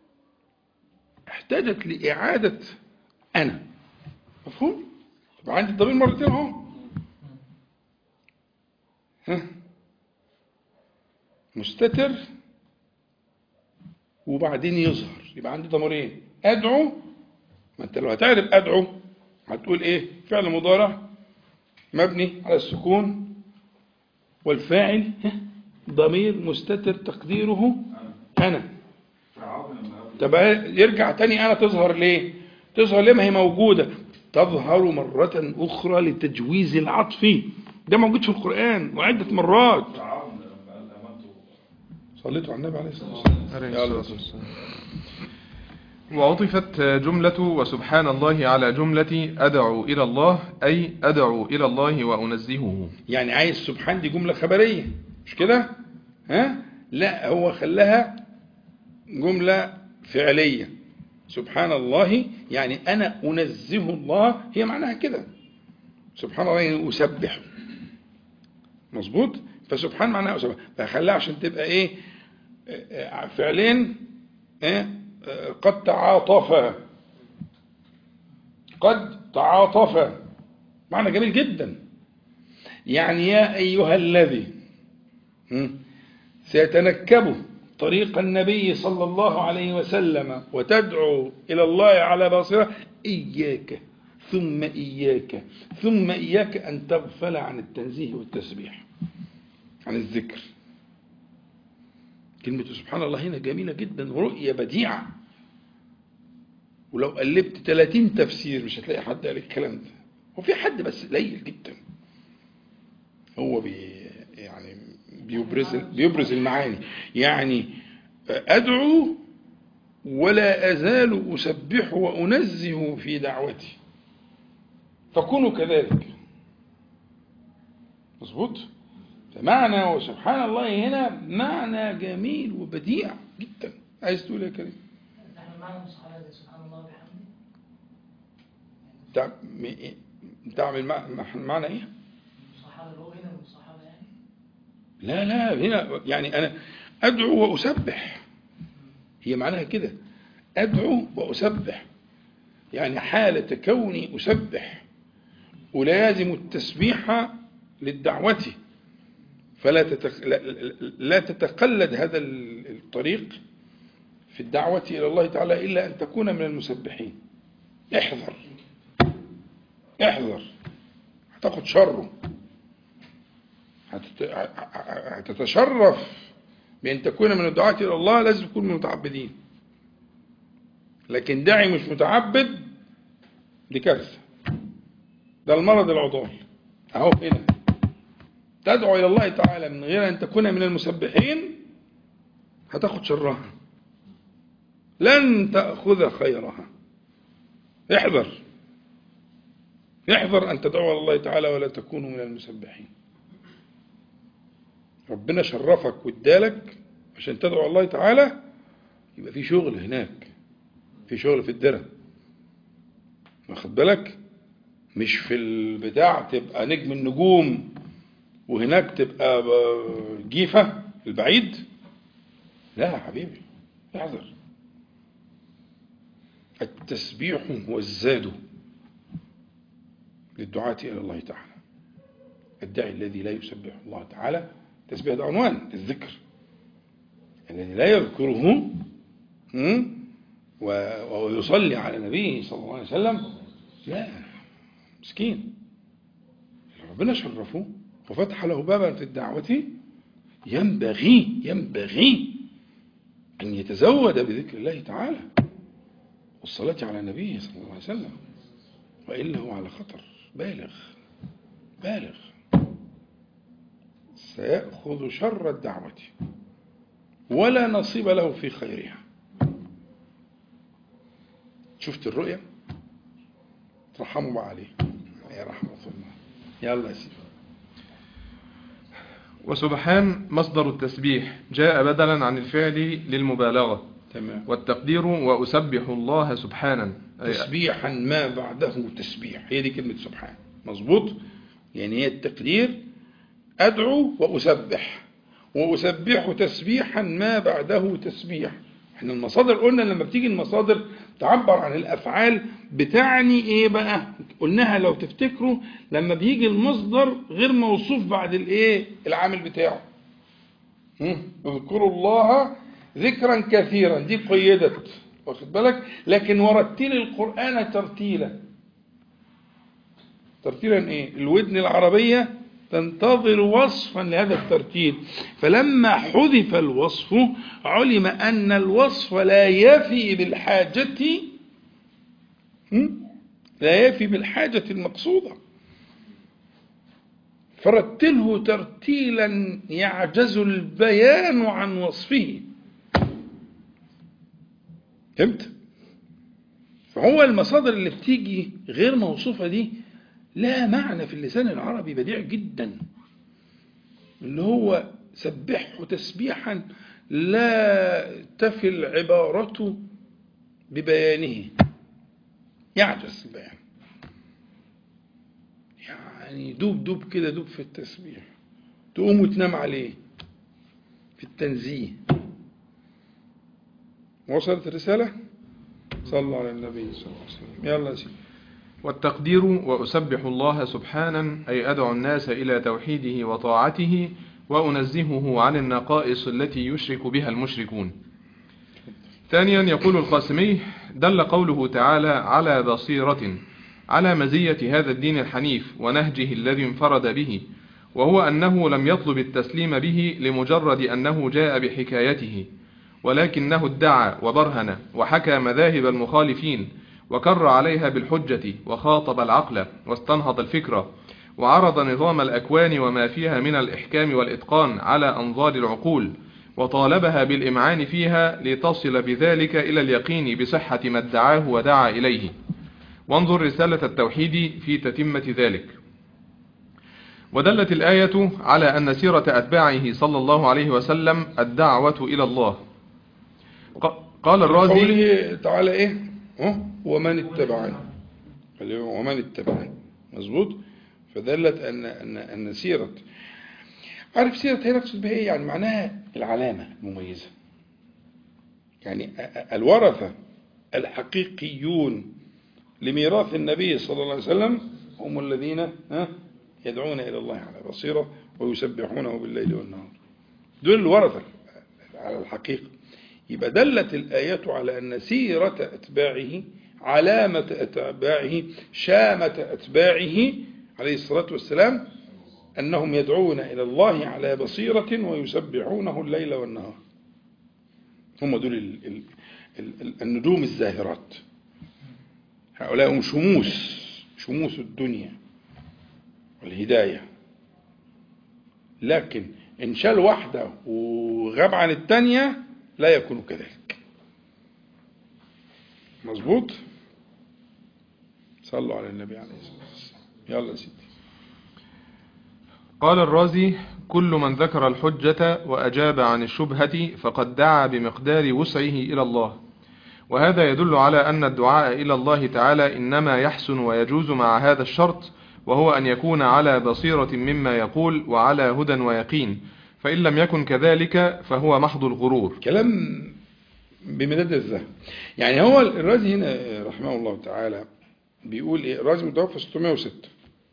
احتاجت لإعادة أنا، مفهوم. يبقى عندي الضمير مرتين اهو. مستتر وبعدين يظهر، يبقى عندي ضميرين. أدعو، ما أنت لو هتعرف أدعو هتقول إيه؟ فعل مضارع مبني على السكون، والفاعل ضمير مستتر تقديره أنا. طب يرجع تاني أنا تظهر ليه؟ تظهر ليه؟ ما هي موجودة، تظهر مرة أخرى لتجويز العطف. ده موجود في القرآن وعدة مرات. صليتوا على النبي عليه الصلاة والسلام.
وعطفت جملة وسبحان الله على جملة أدعو إلى الله، أي أدعو إلى الله وأنزهه.
يعني عايز سبحان دي جملة خبرية مش كده؟ لا، هو خلاها جملة فعلية. سبحان الله يعني أنا أنزه الله، هي معناها كده. سبحان الله يعني أسبح، مظبوط. فسبحان معناها أسبح، فخلاها عشان تبقى إيه؟ فعلين قد تعاطفا، قد تعاطفا، معنى جميل جدا. يعني يا أيها الذي سيتنكب طريق النبي صلى الله عليه وسلم وتدعو إلى الله على بصيرة، إياك ثم إياك ثم إياك أن تغفل عن التنزيه والتسبيح، عن الذكر. كلمة سبحان الله هنا جميلة جدا، رؤية بديعة، ولو قلبت 30 تفسير مش هتلاقي حد قال الكلام ده. وفي حد بس قليل جدا هو يعني بيبرز المعاني. يعني أدعو ولا أزال أسبح وأنزه في دعوتي، فكونوا كذلك. مظبوط. فمعنى وسبحان الله هنا معنى جميل وبديع جدا. عايز تقول يا كريم؟
نحن معنى المصحبة سبحان الله وبحمده.
تعمل معنى ايه؟
المصحبة اللي هو هنا المصحبة يعني؟
لا هنا يعني أنا أدعو وأسبح، هي معناها كده، أدعو وأسبح، يعني حالة كوني أسبح ولازم التسبيح للدعوة، لا تتقلد هذا الطريق في الدعوة إلى الله تعالى إلا أن تكون من المسبحين. احذر هتاخد شره، هتتشرف بأن تكون من الدعاة إلى الله، لازم تكون من المتعبدين. لكن داعي مش متعبد دي كارثة، ده المرض العضال. أهو هنا تدعو إلى الله تعالى من غير أن تكون من المسبحين هتاخد شرها، لن تأخذ خيرها. احذر أن تدعو إلى الله تعالى ولا تكونوا من المسبحين. ربنا شرفك وادالك عشان تدعو الله تعالى، يبقى في شغل هناك، في شغل في الدرة، واخد بالك؟ مش في البتاع تبقى نجم النجوم وهناك تبقى جيفة البعيد. لا يا حبيبي، احذر. التسبيح هو الزاد للدعاة إلى الله تعالى. الداعي الذي لا يسبح الله تعالى، تسبيح ده عنوان الذكر، الذي لا يذكره ويصلي على نبيه صلى الله عليه وسلم، لا، مسكين. ربنا شرفه وفتح له بابا في الدعوة، ينبغي أن يتزود بذكر الله تعالى والصلاة على نبيه صلى الله عليه وسلم، وإلا هو على خطر بالغ، سيأخذ شر الدعوة ولا نصيب له في خيرها. شفت الرؤية؟ ترحموا بقى عليه يا رحمة الله. يلا يا سيدي.
وسبحان مصدر التسبيح جاء بدلا عن الفعل للمبالغة.
تمام.
والتقدير وأسبح الله سبحانا،
تسبيحا ما بعده تسبيح، هي دي كلمة سبحان. مظبوط. يعني هي التقدير أدعو وأسبح تسبيحا ما بعده تسبيح. احنا المصادر قلنا لما بتيجي المصادر تعبر عن الأفعال بتعني ايه بقى؟ قلناها لو تفتكروا، لما بيجي المصدر غير موصوف بعد الايه العامل بتاعه. اذكروا الله ذكرا كثيرا، دي قيدت، واخد بالك؟ لكن ورتل القرآن ترتيلا ايه؟ الودن العربية تنتظر وصفا لهذا الترتيل، فلما حذف الوصف علم أن الوصف لا يفي بالحاجة المقصودة، فرتله ترتيلا يعجز البيان عن وصفه. فهمت؟ فهو المصادر اللي بتيجي غير موصوفة دي لا معنى في اللسان العربي بديع جدا، اللي هو سبحه تسبيحا لا تفي العبارة ببيانه، يعجز البيان، يعني دوب كده، دوب في التسبيح، تقوم وتنام عليه في التنزيه. وصلت الرسالة؟ صلى على النبي صلى الله عليه وسلم. يلا يا سيدي.
والتقدير وأسبح الله سبحانا أي أدعو الناس إلى توحيده وطاعته وأنزهه عن النقائص التي يشرك بها المشركون. ثانيا يقول القاسمي: دل قوله تعالى على بصيرة على مزية هذا الدين الحنيف ونهجه الذي انفرد به، وهو أنه لم يطلب التسليم به لمجرد أنه جاء بحكايته، ولكنه ادعى وبرهن وحكى مذاهب المخالفين وكر عليها بالحجة وخاطب العقل واستنهض الفكرة وعرض نظام الأكوان وما فيها من الإحكام والإتقان على أنظار العقول وطالبها بالإمعان فيها لتصل بذلك إلى اليقين بصحة ما ادعاه ودعا إليه. وانظر رسالة التوحيد في تتمة ذلك. ودلت الآية على أن سيرة أتباعه صلى الله عليه وسلم الدعوة إلى الله. قال الرازي
قوله تعالى إيه؟ ومن اتبعني، ومن اتبعني، مظبوط. فدلت أن سيرة، عارف سيرة هي نقصد بها إيه؟ يعني معناها العلامة المميزة. يعني الورثة الحقيقيون لميراث النبي صلى الله عليه وسلم هم الذين يدعون إلى الله على بصيرة ويسبحونه بالليل والنهار. دول الورثة على الحقيقة. يبقى دلت الآيات على أن سيرة أتباعه، علامة أتباعه، شامة أتباعه عليه الصلاة والسلام أنهم يدعون إلى الله على بصيرة ويسبحونه الليل والنهار. هم دول النجوم الزاهرات. هؤلاء هم شموس الدنيا والهداية. لكن إن شال واحدة وغاب عن التانية لا يكون كذلك. مظبوط. صلوا على النبي عليه الصلاة والسلام. يلا سيدي.
قال الرازي: كل من ذكر الحجة وأجاب عن الشبهة فقد دعا بمقدار وسعه إلى الله. وهذا يدل على أن الدعاء إلى الله تعالى إنما يحسن ويجوز مع هذا الشرط، وهو أن يكون على بصيرة مما يقول وعلى هدى ويقين. فإن لم يكن كذلك فهو محض الغرور.
كلام بمداد الذهب. يعني هو الرازي هنا رحمه الله تعالى بيقول إيه؟ الرازي متوفى 606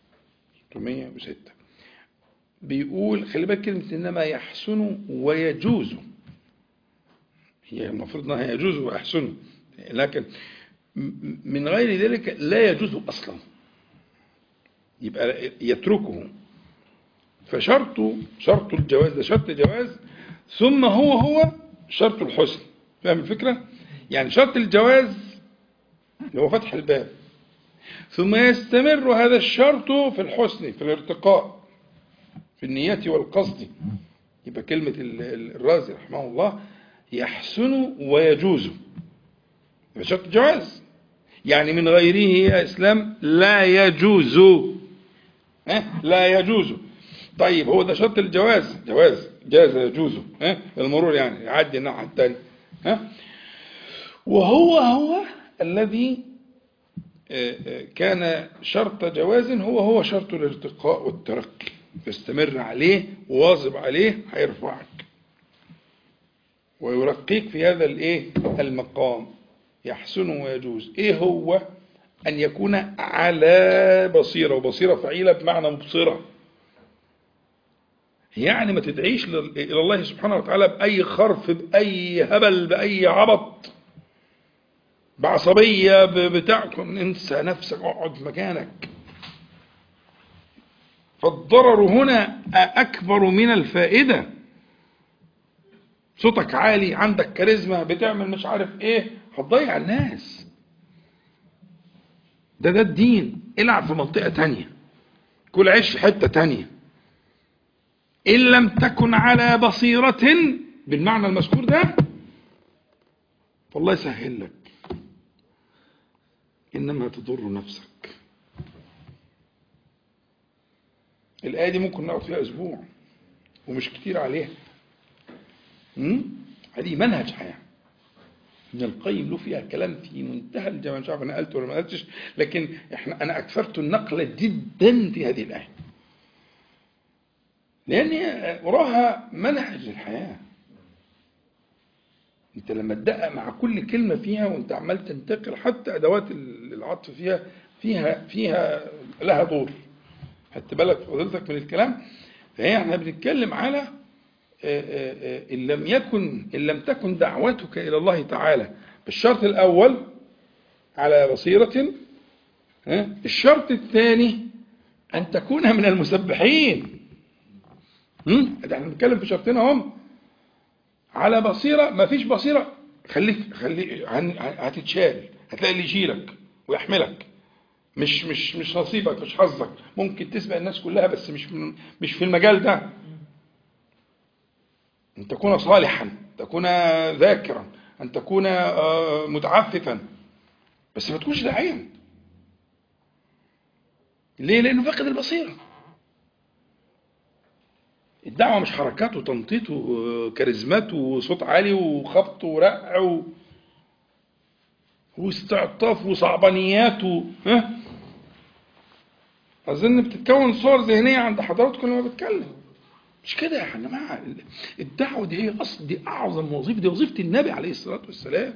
بيقول خلي بالك كلمة إنما يحسن ويجوز، هي المفروض أنها يجوز ويحسن، لكن من غير ذلك لا يجوز أصلا، يبقى يتركه. شرط الجواز ده شرط جواز، ثم هو شرط الحسن. فاهم الفكرة؟ يعني شرط الجواز هو فتح الباب، ثم يستمر هذا الشرط في الحسن، في الارتقاء، في النية والقصد. يبقى كلمة الرازي رحمه الله يحسن ويجوز، يبقى شرط الجواز. يعني من غيره يا إسلام لا يجوز. لا يجوز. طيب هو ده شرط الجواز، جاز يجوز، المرور يعني يعدي الناحية الثانية. وهو الذي كان شرط جواز، هو شرط الارتقاء والترقي. فاستمر عليه وواظب عليه، هيرفعك ويرقيك في هذا المقام. يحسن ويجوز. ايه هو؟ ان يكون على بصيرة، وبصيرة فعيلة بمعنى مبصرة. يعني ما تدعيش الى الله سبحانه وتعالى باي خرف، باي هبل، باي عبط، بعصبية، بتاعكم. انسى نفسك، اقعد مكانك. فالضرر هنا اكبر من الفائدة. صوتك عالي، عندك كاريزما، بتعمل مش عارف ايه، هتضيع الناس. ده الدين. العب في منطقة تانية، كل عيش في حتة تانية. إن لم تكن على بصيرة بالمعنى المذكور ده فالله يسهل لك، إنما تضر نفسك. الآية دي ممكن نقعد فيها أسبوع ومش كتير عليها. هذه منهج حياة. ابن القيم له فيها كلام في منتهى الجمال. مش عارف أنا قلت ولا ما قلتش، لكن أنا أكثرت النقل جدا في هذه الآية، لأن وراها منهج الحياة. أنت لما تدقق مع كل كلمة فيها وأنت عمال تنتقل، حتى أدوات العطف فيها لها دور. خدت بالك فضلتك من الكلام. فهي احنا بنتكلم على إن لم تكن دعوتك إلى الله تعالى بالشرط الأول على بصيرة. الشرط الثاني أن تكون من المسبحين. احنا بنتكلم في شرطين هم. على بصيرة، ما فيش بصيرة، خليك هتتشال، هتلاقي اللي يشيلك ويحملك. مش نصيبك، مش حظك. ممكن تسبق الناس كلها بس مش في المجال ده. أن تكون صالحا، أن تكون ذاكرا، أن تكون متعففا، بس ما تكونش داعيا. ليه؟ لأنه فاقد البصيرة. الدعوة مش حركات وتنطيط وكاريزمات وصوت عالي وخبط ورقع واستعطاف وصعبانيات أظن بتتكون صور ذهنية عند حضراتكم لما بتكلم. مش كده يا جماعة. الدعوة دي هي أصل، دي أعظم وظيفة، دي وظيفة النبي عليه الصلاة والسلام.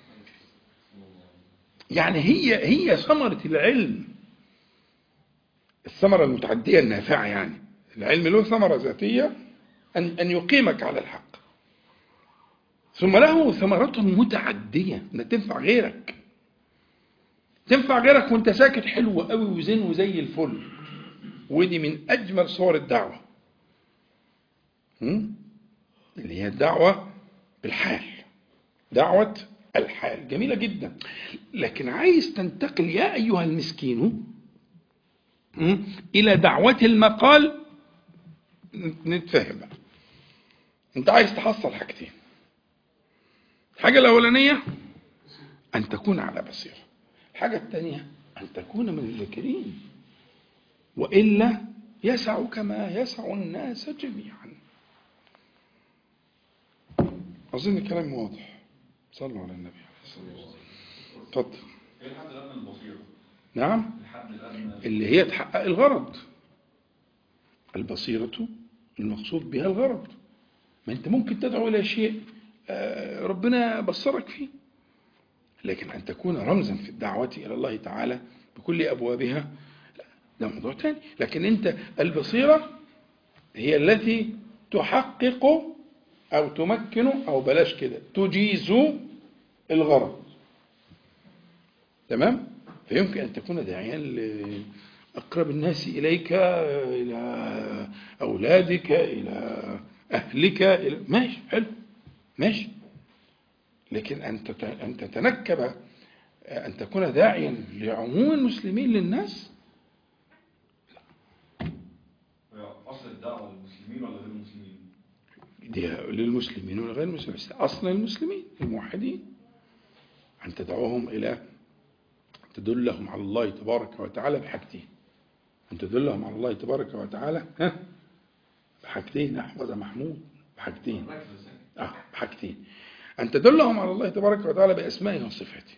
يعني هي ثمرة العلم، الثمرة المتعدية النافعة. يعني العلم له ثمرة ذاتية أن يقيمك على الحق، ثم له ثمرات متعدية أن تنفع غيرك، تنفع غيرك وانت ساكت، حلو قوي وزين وزي الفل. ودي من أجمل صور الدعوة، اللي هي الدعوة بالحال، دعوة الحال جميلة جدا. لكن عايز تنتقل يا أيها المسكين إلى دعوة المقال، نتفهم بقى. انت عايز تحصل حاجتين. الحاجة الأولانية أن تكون على بصيرة، الحاجة الثانية أن تكون من الذاكرين، وإلا يسعك ما يسع الناس جميعا. أظن الكلام واضح. صلوا على النبي عليه الصلاة والسلام. اتفضل.
ايه الحد الادنى للبصيره؟
نعم،
الحد الادنى
اللي هي تحقق الغرض. البصيرة المقصود بها الغرض. ما أنت ممكن تدعو إلى شيء ربنا بصرك فيه، لكن أن تكون رمزا في الدعوة إلى الله تعالى بكل أبوابها ده موضوع تاني. لكن أنت البصيرة هي التي تحقق أو تمكن أو بلاش كده تجيز الغرض. تمام؟ فيمكن أن تكون داعيا لأقرب الناس إليك، إلى أولادك، إلى أهلك، إلى ماشي، حلو، ماشي. لكن أن تتنكب أن تكون داعيا لعموم المسلمين للناس،
اصل الدعوه للمسلمين ولا غير المسلمين؟
دي للمسلمين وغير المسلمين. أصلا المسلمين الموحدين، أن تدعوهم إلى تدلهم على الله تبارك وتعالى بحاجتين. أن تدلهم على الله تبارك وتعالى بحاجتين. أحفظ محمود، بحاجتين. بحاجتين. أن تدلهم على الله تبارك وتعالى بأسمائه وصفاته،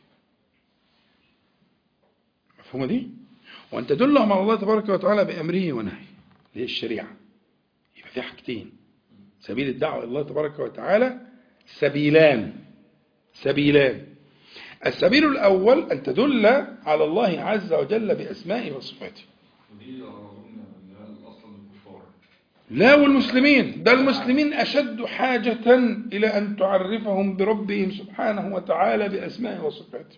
مفهومة دي؟ وأن تدلهم على الله تبارك وتعالى بأمره ونهيه، اللي هي الشريعة. يبقى في حاجتين. سبيل الدعوة إلى الله تبارك وتعالى سبيلان. السبيل الأول أن تدل على الله عز وجل بأسمائه وصفاته.
ودي اصلا الكفار.
لا، والمسلمين، ده المسلمين أشد حاجة إلى أن تعرفهم بربهم سبحانه وتعالى بأسمائه وصفاته.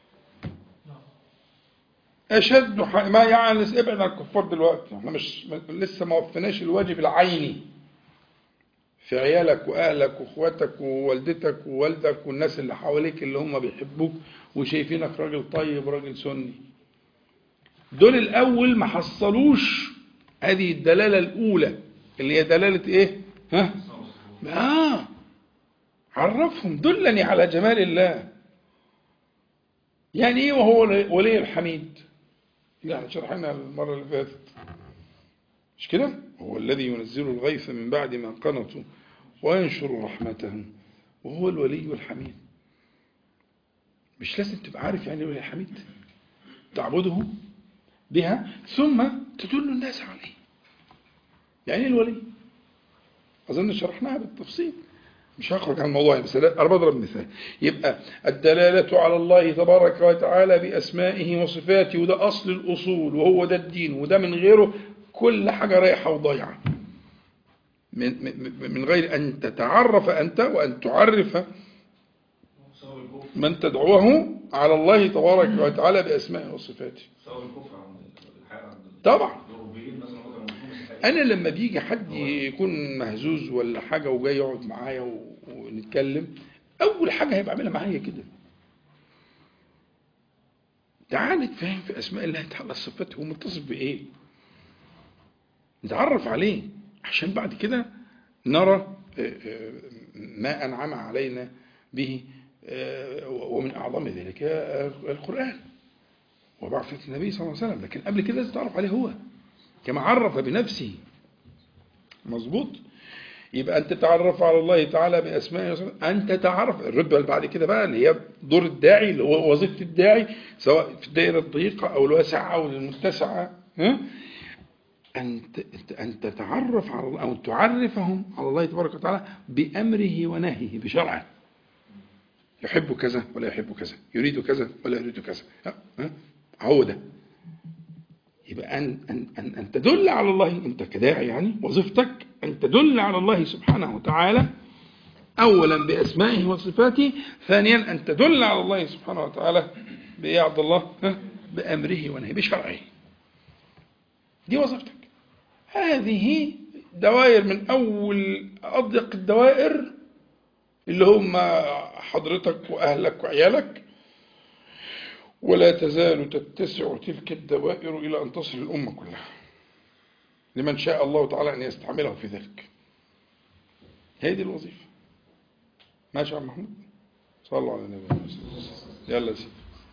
أشد ما يعني ابعد عن الكفار دلوقتي، احنا لسه ما وفناش الواجب العيني في عيالك وأهلك وأخواتك ووالدتك ووالدك والناس اللي حواليك اللي هم بيحبوك وشايفينك راجل طيب راجل سني. دول الأول ما حصلوش هذه الدلالة الأولى اللي هي دلالة إيه؟ عرفهم، دلني على جمال الله. يعني إيه وهو ولي الحميد؟ يعني شرحنا المرة اللي فاتت، مش كده؟ هو الذي ينزل الغيث من بعد ما قنطوا وينشر رحمته وهو الولي الحميد. مش لازم تبقى عارف يعني الولي الحميد، تعبده بها ثم تدل الناس عليه. يعني الولي أظن شرحناها بالتفصيل، مش هخرج عن الموضوع، بس أنا بضرب مثال. يبقى الدلالة على الله تبارك وتعالى بأسمائه وصفاته، وده أصل الأصول وهو ده الدين، وده من غيره كل حاجة رايحة وضيعة، من غير أن تتعرف أنت وأن تعرف من تدعوه على الله تبارك وتعالى بأسمائه وصفاته. طبعا أنا لما بيجي حد يكون مهزوز ولا حاجة وجاي يقعد معايا ونتكلم، أول حاجة هيبقى عاملها معايا كده، تعال نتفاهم في أسماء الله تعالى صفاته ومتصف بإيه، نتعرف عليه عشان بعد كده نرى ما أنعم علينا به، ومن أعظم ذلك القرآن وبعثة النبي صلى الله عليه وسلم. لكن قبل كده لازم تعرف عليه هو كما عرف بنفسه. مظبوط. يبقى أنت تتعرف على الله تعالى بأسمائه وصفاته، أنت تعرف الرتبة اللي بعد كده بقى اللي هي دور الداعي، اللي هو وظيفة الداعي سواء في الدائرة الضيقة أو الواسعة أو المتسعة. أن تتعرف على الله أو تعرفهم على الله تبارك وتعالى بأمره ونهيه بشرعه. يحب كذا ولا يحب كذا، يريد كذا ولا يريد كذا. هو ده. يبقى أن تدل على الله، أنت كداعي يعني وظيفتك أن تدل على الله سبحانه وتعالى أولا بأسمائه وصفاته، ثانيا أن تدل على الله سبحانه وتعالى بإيه عبد الله؟ بأمره ونهيه بشرعه. دي وظيفتك. هذه دوائر من أول أضيق الدوائر اللي هم حضرتك وأهلك وعيالك، ولا تزال تتسع تلك الدوائر إلى أن تصل الأمة كلها لمن شاء الله تعالى أن يستعمله في ذلك. هذه الوظيفة. ماشي يا محمود؟ صلى الله عليه وسلم. يلا سيدي.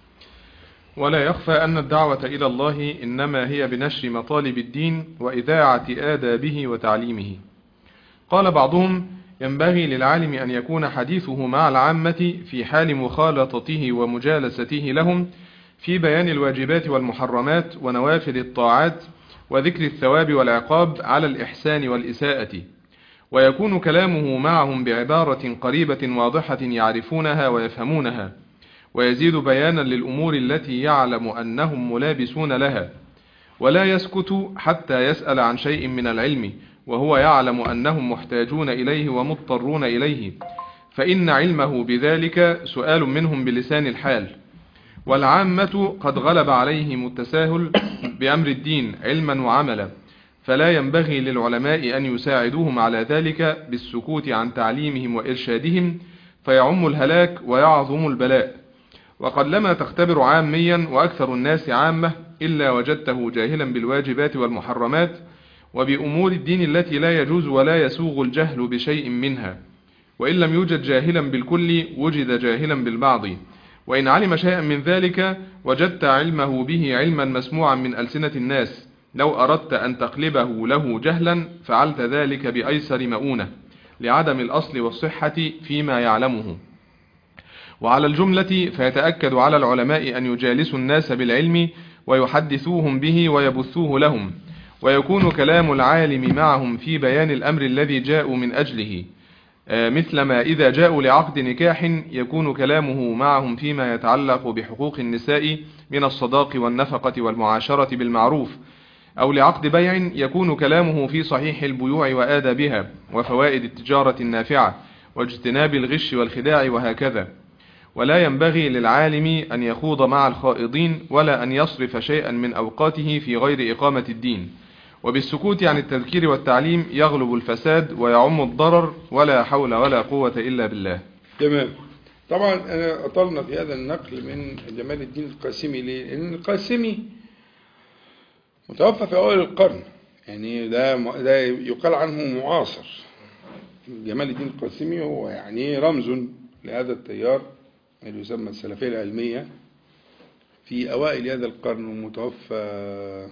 ولا يخفى أن الدعوة إلى الله إنما هي بنشر مطالب الدين وإذاعة آدابه وتعليمه. قال بعضهم: ينبغي للعالم أن يكون حديثه مع العامة في حال مخالطته ومجالسته لهم في بيان الواجبات والمحرمات ونوافل الطاعات وذكر الثواب والعقاب على الإحسان والإساءة، ويكون كلامه معهم بعبارة قريبة واضحة يعرفونها ويفهمونها، ويزيد بيانا للأمور التي يعلم أنهم ملابسون لها، ولا يسكت حتى يسأل عن شيء من العلم وهو يعلم أنهم محتاجون إليه ومضطرون إليه، فإن علمه بذلك سؤال منهم بلسان الحال. والعامة قد غلب عليهم التساهل بأمر الدين علما وعملا، فلا ينبغي للعلماء أن يساعدوهم على ذلك بالسكوت عن تعليمهم وإرشادهم، فيعم الهلاك ويعظم البلاء. وقد لما تختبر عاميا وأكثر الناس عامة إلا وجدته جاهلا بالواجبات والمحرمات وبأمور الدين التي لا يجوز ولا يسوغ الجهل بشيء منها، وإن لم يوجد جاهلا بالكل وجد جاهلا بالبعض، وإن علم شيئا من ذلك وجدت علمه به علما مسموعا من ألسنة الناس، لو أردت أن تقلبه له جهلا فعلت ذلك بأيسر مؤونة لعدم الأصل والصحة فيما يعلمه. وعلى الجملة فيتأكد على العلماء أن يجالسوا الناس بالعلم ويحدثوهم به ويبثوه لهم، ويكون كلام العالم معهم في بيان الأمر الذي جاءوا من أجله، مثلما إذا جاءوا لعقد نكاح يكون كلامه معهم فيما يتعلق بحقوق النساء من الصداق والنفقة والمعاشرة بالمعروف، أو لعقد بيع يكون كلامه في صحيح البيوع وآدابها وفوائد التجارة النافعة واجتناب الغش والخداع وهكذا. ولا ينبغي للعالم أن يخوض مع الخائضين ولا أن يصرف شيئا من أوقاته في غير إقامة الدين، وبالسكوت عن التذكير والتعليم يغلب الفساد ويعم الضرر، ولا حول ولا قوة إلا بالله.
تمام. طبعا أنا أطلنا في هذا النقل من جمال الدين القاسمي. ليه؟ لأن القاسمي متوفى في أول القرن، يعني ده يقال عنه معاصر. جمال الدين القاسمي هو يعني رمز لهذا التيار اللي يسمى السلفية العلمية في أوائل هذا القرن، ومتوفى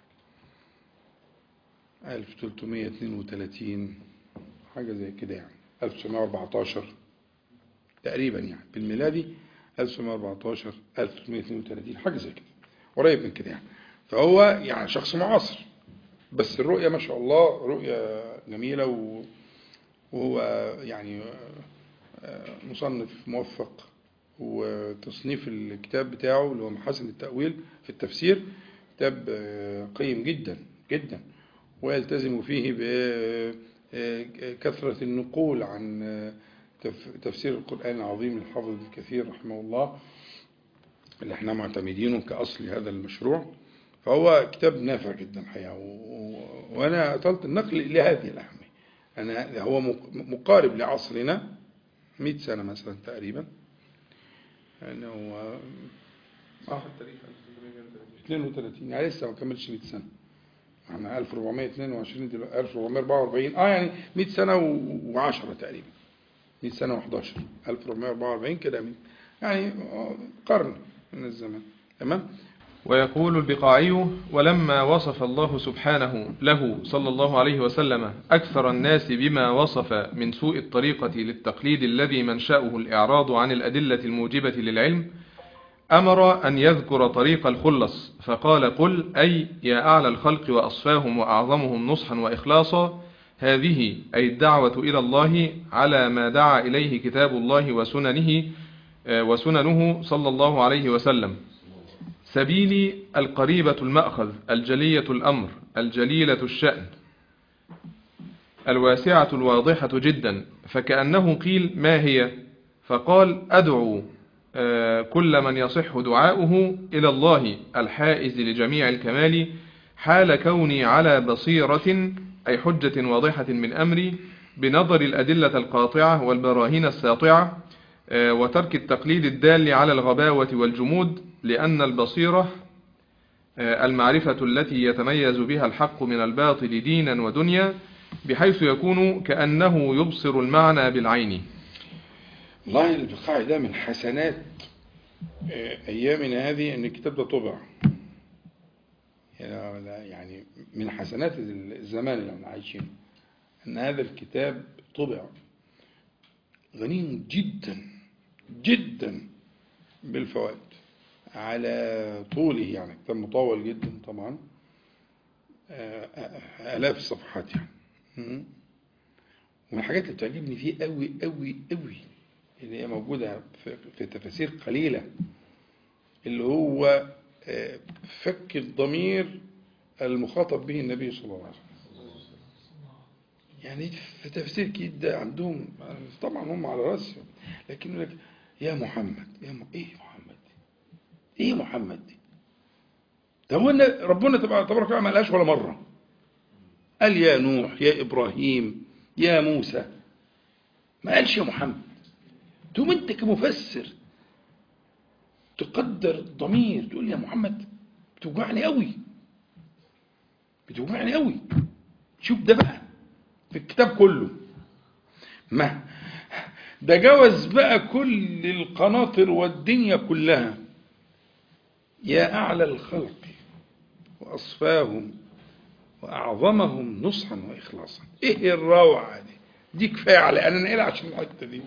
1332 حاجة زي كده، يعني 1914 تقريبا، يعني بالميلادي 1914 1332 حاجة زي كده، قريب من كده يعني. فهو يعني شخص معاصر، بس الرؤية ما شاء الله رؤية جميلة، وهو يعني مصنف موفق، وتصنيف الكتاب بتاعه اللي هو محاسن التأويل في التفسير كتاب قيم جدا جدا، ويلتزم فيه بكثرة النقول عن تفسير القرآن العظيم للحافظ ابن كثير رحمه الله اللي احنا معتمدينه كأصل هذا المشروع. فهو كتاب نافع جدا الحقيقة، وأنا أطلت النقل لهذه الأهمية. هو مقارب لعصرنا 100 سنة مثلا تقريبا، يعني هو 32 يعني لسه ما كملش 100 سنة. احنا 1422 دلوقتي 1444 يعني 100 سنة و10 تقريبا، 100 سنة و11، 1444 كده يعني قرن من الزمان. تمام.
ويقول البقاعي: ولما وصف الله سبحانه له صلى الله عليه وسلم أكثر الناس بما وصف من سوء الطريقة للتقليد الذي منشأه الإعراض عن الأدلة الموجبة للعلم، أمر أن يذكر طريق الخلص فقال: قل أي يا أعلى الخلق وأصفاهم وأعظمهم نصحا وإخلاصا، هذه أي الدعوة إلى الله على ما دعا إليه كتاب الله وسننه صلى الله عليه وسلم، سبيلي القريبة المأخذ الجلية الأمر الجليلة الشأن الواسعة الواضحة جدا. فكأنه قيل: ما هي؟ فقال: أدعو كل من يصح دعاؤه إلى الله الحائز لجميع الكمال، حال كوني على بصيرة أي حجة واضحة من أمري، بنظر الأدلة القاطعة والبراهين الساطعة، وترك التقليد الدال على الغباوة والجمود، لأن البصيرة المعرفة التي يتميز بها الحق من الباطل دينا ودنيا، بحيث يكون كأنه يبصر المعنى بالعين.
والله البقاعي ده من حسنات أيامنا هذه أن الكتاب ده طبع، يعني من حسنات الزمان اللي احنا عايشينه أن هذا الكتاب طبع، غني جدا جدا بالفوائد على طوله، يعني كتاب مطول جدا طبعا، آلاف الصفحات يعني. ومن الحاجات اللي بتعجبني فيه قوي قوي قوي اللي هي موجودة في تفاسير قليلة، اللي هو فك الضمير المخاطب به النبي صلى الله عليه وسلم. يعني في تفسير كده عندهم طبعا هم على رأسهم، لكن يقول لك يا محمد ايه محمد دي؟ ايه محمد دي؟ طب ربنا تبارك وتعالى ما قالهاش ولا مرة، قال يا نوح يا إبراهيم يا موسى، ما قالش يا محمد. تقوم انت كمفسر تقدر الضمير تقول يا محمد، بتوجعني قوي، بتوجعني قوي. شوف ده بقى في الكتاب كله، ما ده جوز بقى كل القناطر والدنيا كلها، يا أعلى الخلق وأصفاهم وأعظمهم نصحا وإخلاصا. إيه الروعة دي كفاية على أنا نقل عشان الحتة دي،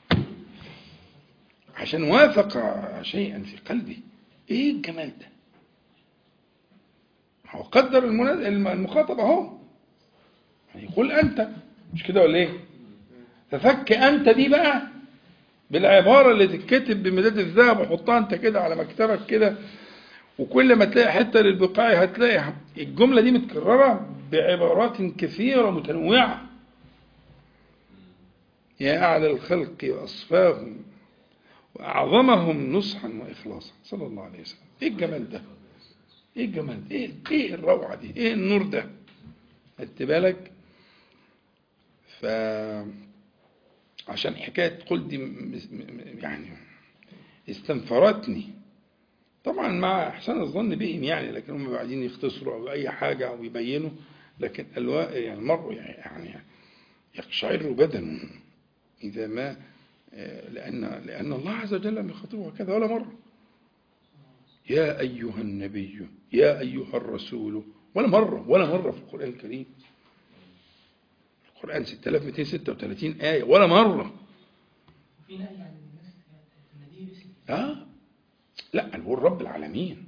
عشان وافق شيئا في قلبي. إيه الجمال ده؟ هو قدر المخاطب أهو، يعني يقول أنت، مش كده ولا إيه؟ ففك أنت دي بقى بالعبارة اللي تتكتب بمداد الذهب وحطها أنت كده على مكتبك كده، وكل ما تلاقي حتة للبقاعي هتلاقي الجملة دي متكررة بعبارات كثيرة متنوعة. يا أعلى الخلق وأصفاهم وأعظمهم نصحا وإخلاصا صلى الله عليه وسلم. إيه الجمال ده؟ إيه الجمال ده؟ إيه الروعة دي؟ إيه النور ده؟ خدت بالك؟ عشان حكاية قل دي يعني استنفرتني طبعا مع احسان الظن بهم، يعني لكن هم بعدين يختصروا او اي حاجه او يبينوا، لكن يعني المرء يعني يقشعر بدنه اذا ما لان الله عز وجل لم يخاطبه هكذا ولا مره. يا ايها النبي يا ايها الرسول، ولا مره في القران الكريم. القران 6236 ايه، ولا مره
في نهي عن الناس النبي باسمه.
لا، هو رب العالمين،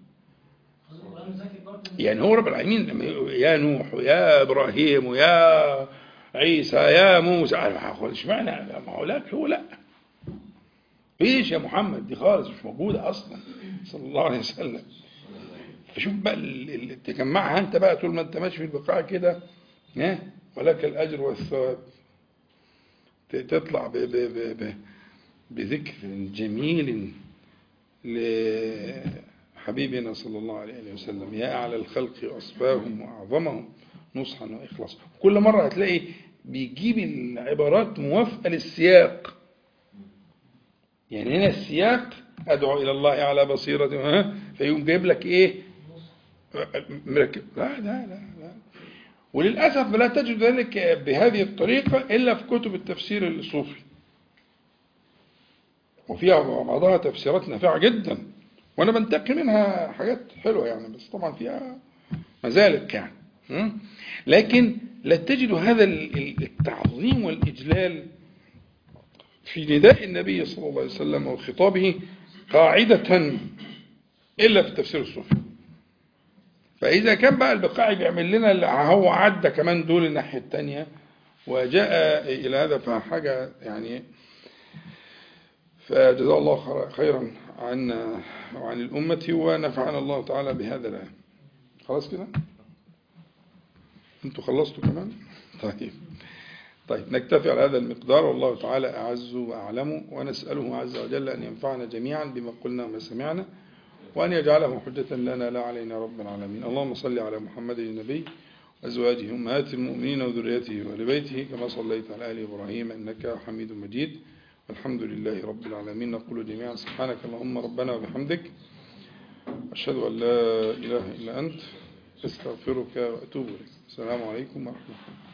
يعني هو رب العالمين. يا نوح ويا إبراهيم ويا عيسى يا موسى، اشمعنى ما هو لك هو لا ايش يا محمد دي خالص مش موجودة أصلا صلى الله عليه وسلم. فشوف بقى اللي تجمعها أنت بقى طول ما أنت ماشي في البقاع كده، ولك الأجر والثواب، تطلع بذكر جميل لحبيبنا صلى الله عليه وسلم. يا أعلى الخلق وأصفاهم وأعظمهم نصحا وإخلاصا. كل مرة هتلاقي بيجيب العبارات موافقة للسياق، يعني هنا السياق أدعو إلى الله على بصيرة، فيقوم جايب لك إيه مركب. لا وللأسف لا تجد ذلك بهذه الطريقة إلا في كتب التفسير الصوفي، وفيها بعضها تفسيرات نافعة جدا، وأنا بنتقي منها حاجات حلوة يعني، بس طبعا فيها مزالك يعني. لكن لا تجد هذا التعظيم والإجلال في نداء النبي صلى الله عليه وسلم وخطابه قاعدة إلا في التفسير الصوفي. فإذا كان بقى البقاعي بيعمل لنا هو عدى كمان دول الناحية التانية وجاء إلى هذا، فحاجة يعني، فجزاه الله خيرا عنا وعن الأمة، ونفعنا الله تعالى بهذا الآن. خلاص كده؟ انتوا خلصتوا كمان؟ طيب نكتفي على هذا المقدار، والله تعالى أعز وأعلم، ونسأله عز وجل أن ينفعنا جميعا بما قلنا وما سمعنا، وأن يجعله حجة لنا لا علينا رب العالمين. اللهم صل على محمد النبي وأزواجه أمهات المؤمنين وذريته وآل بيته كما صليت على آل إبراهيم إنك حميد مجيد، والحمد لله رب العالمين. نقول جميعا سبحانك اللهم ربنا وبحمدك، أشهد أن لا إله إلا أنت، أستغفرك وأتوب إليك. السلام عليكم ورحمة الله.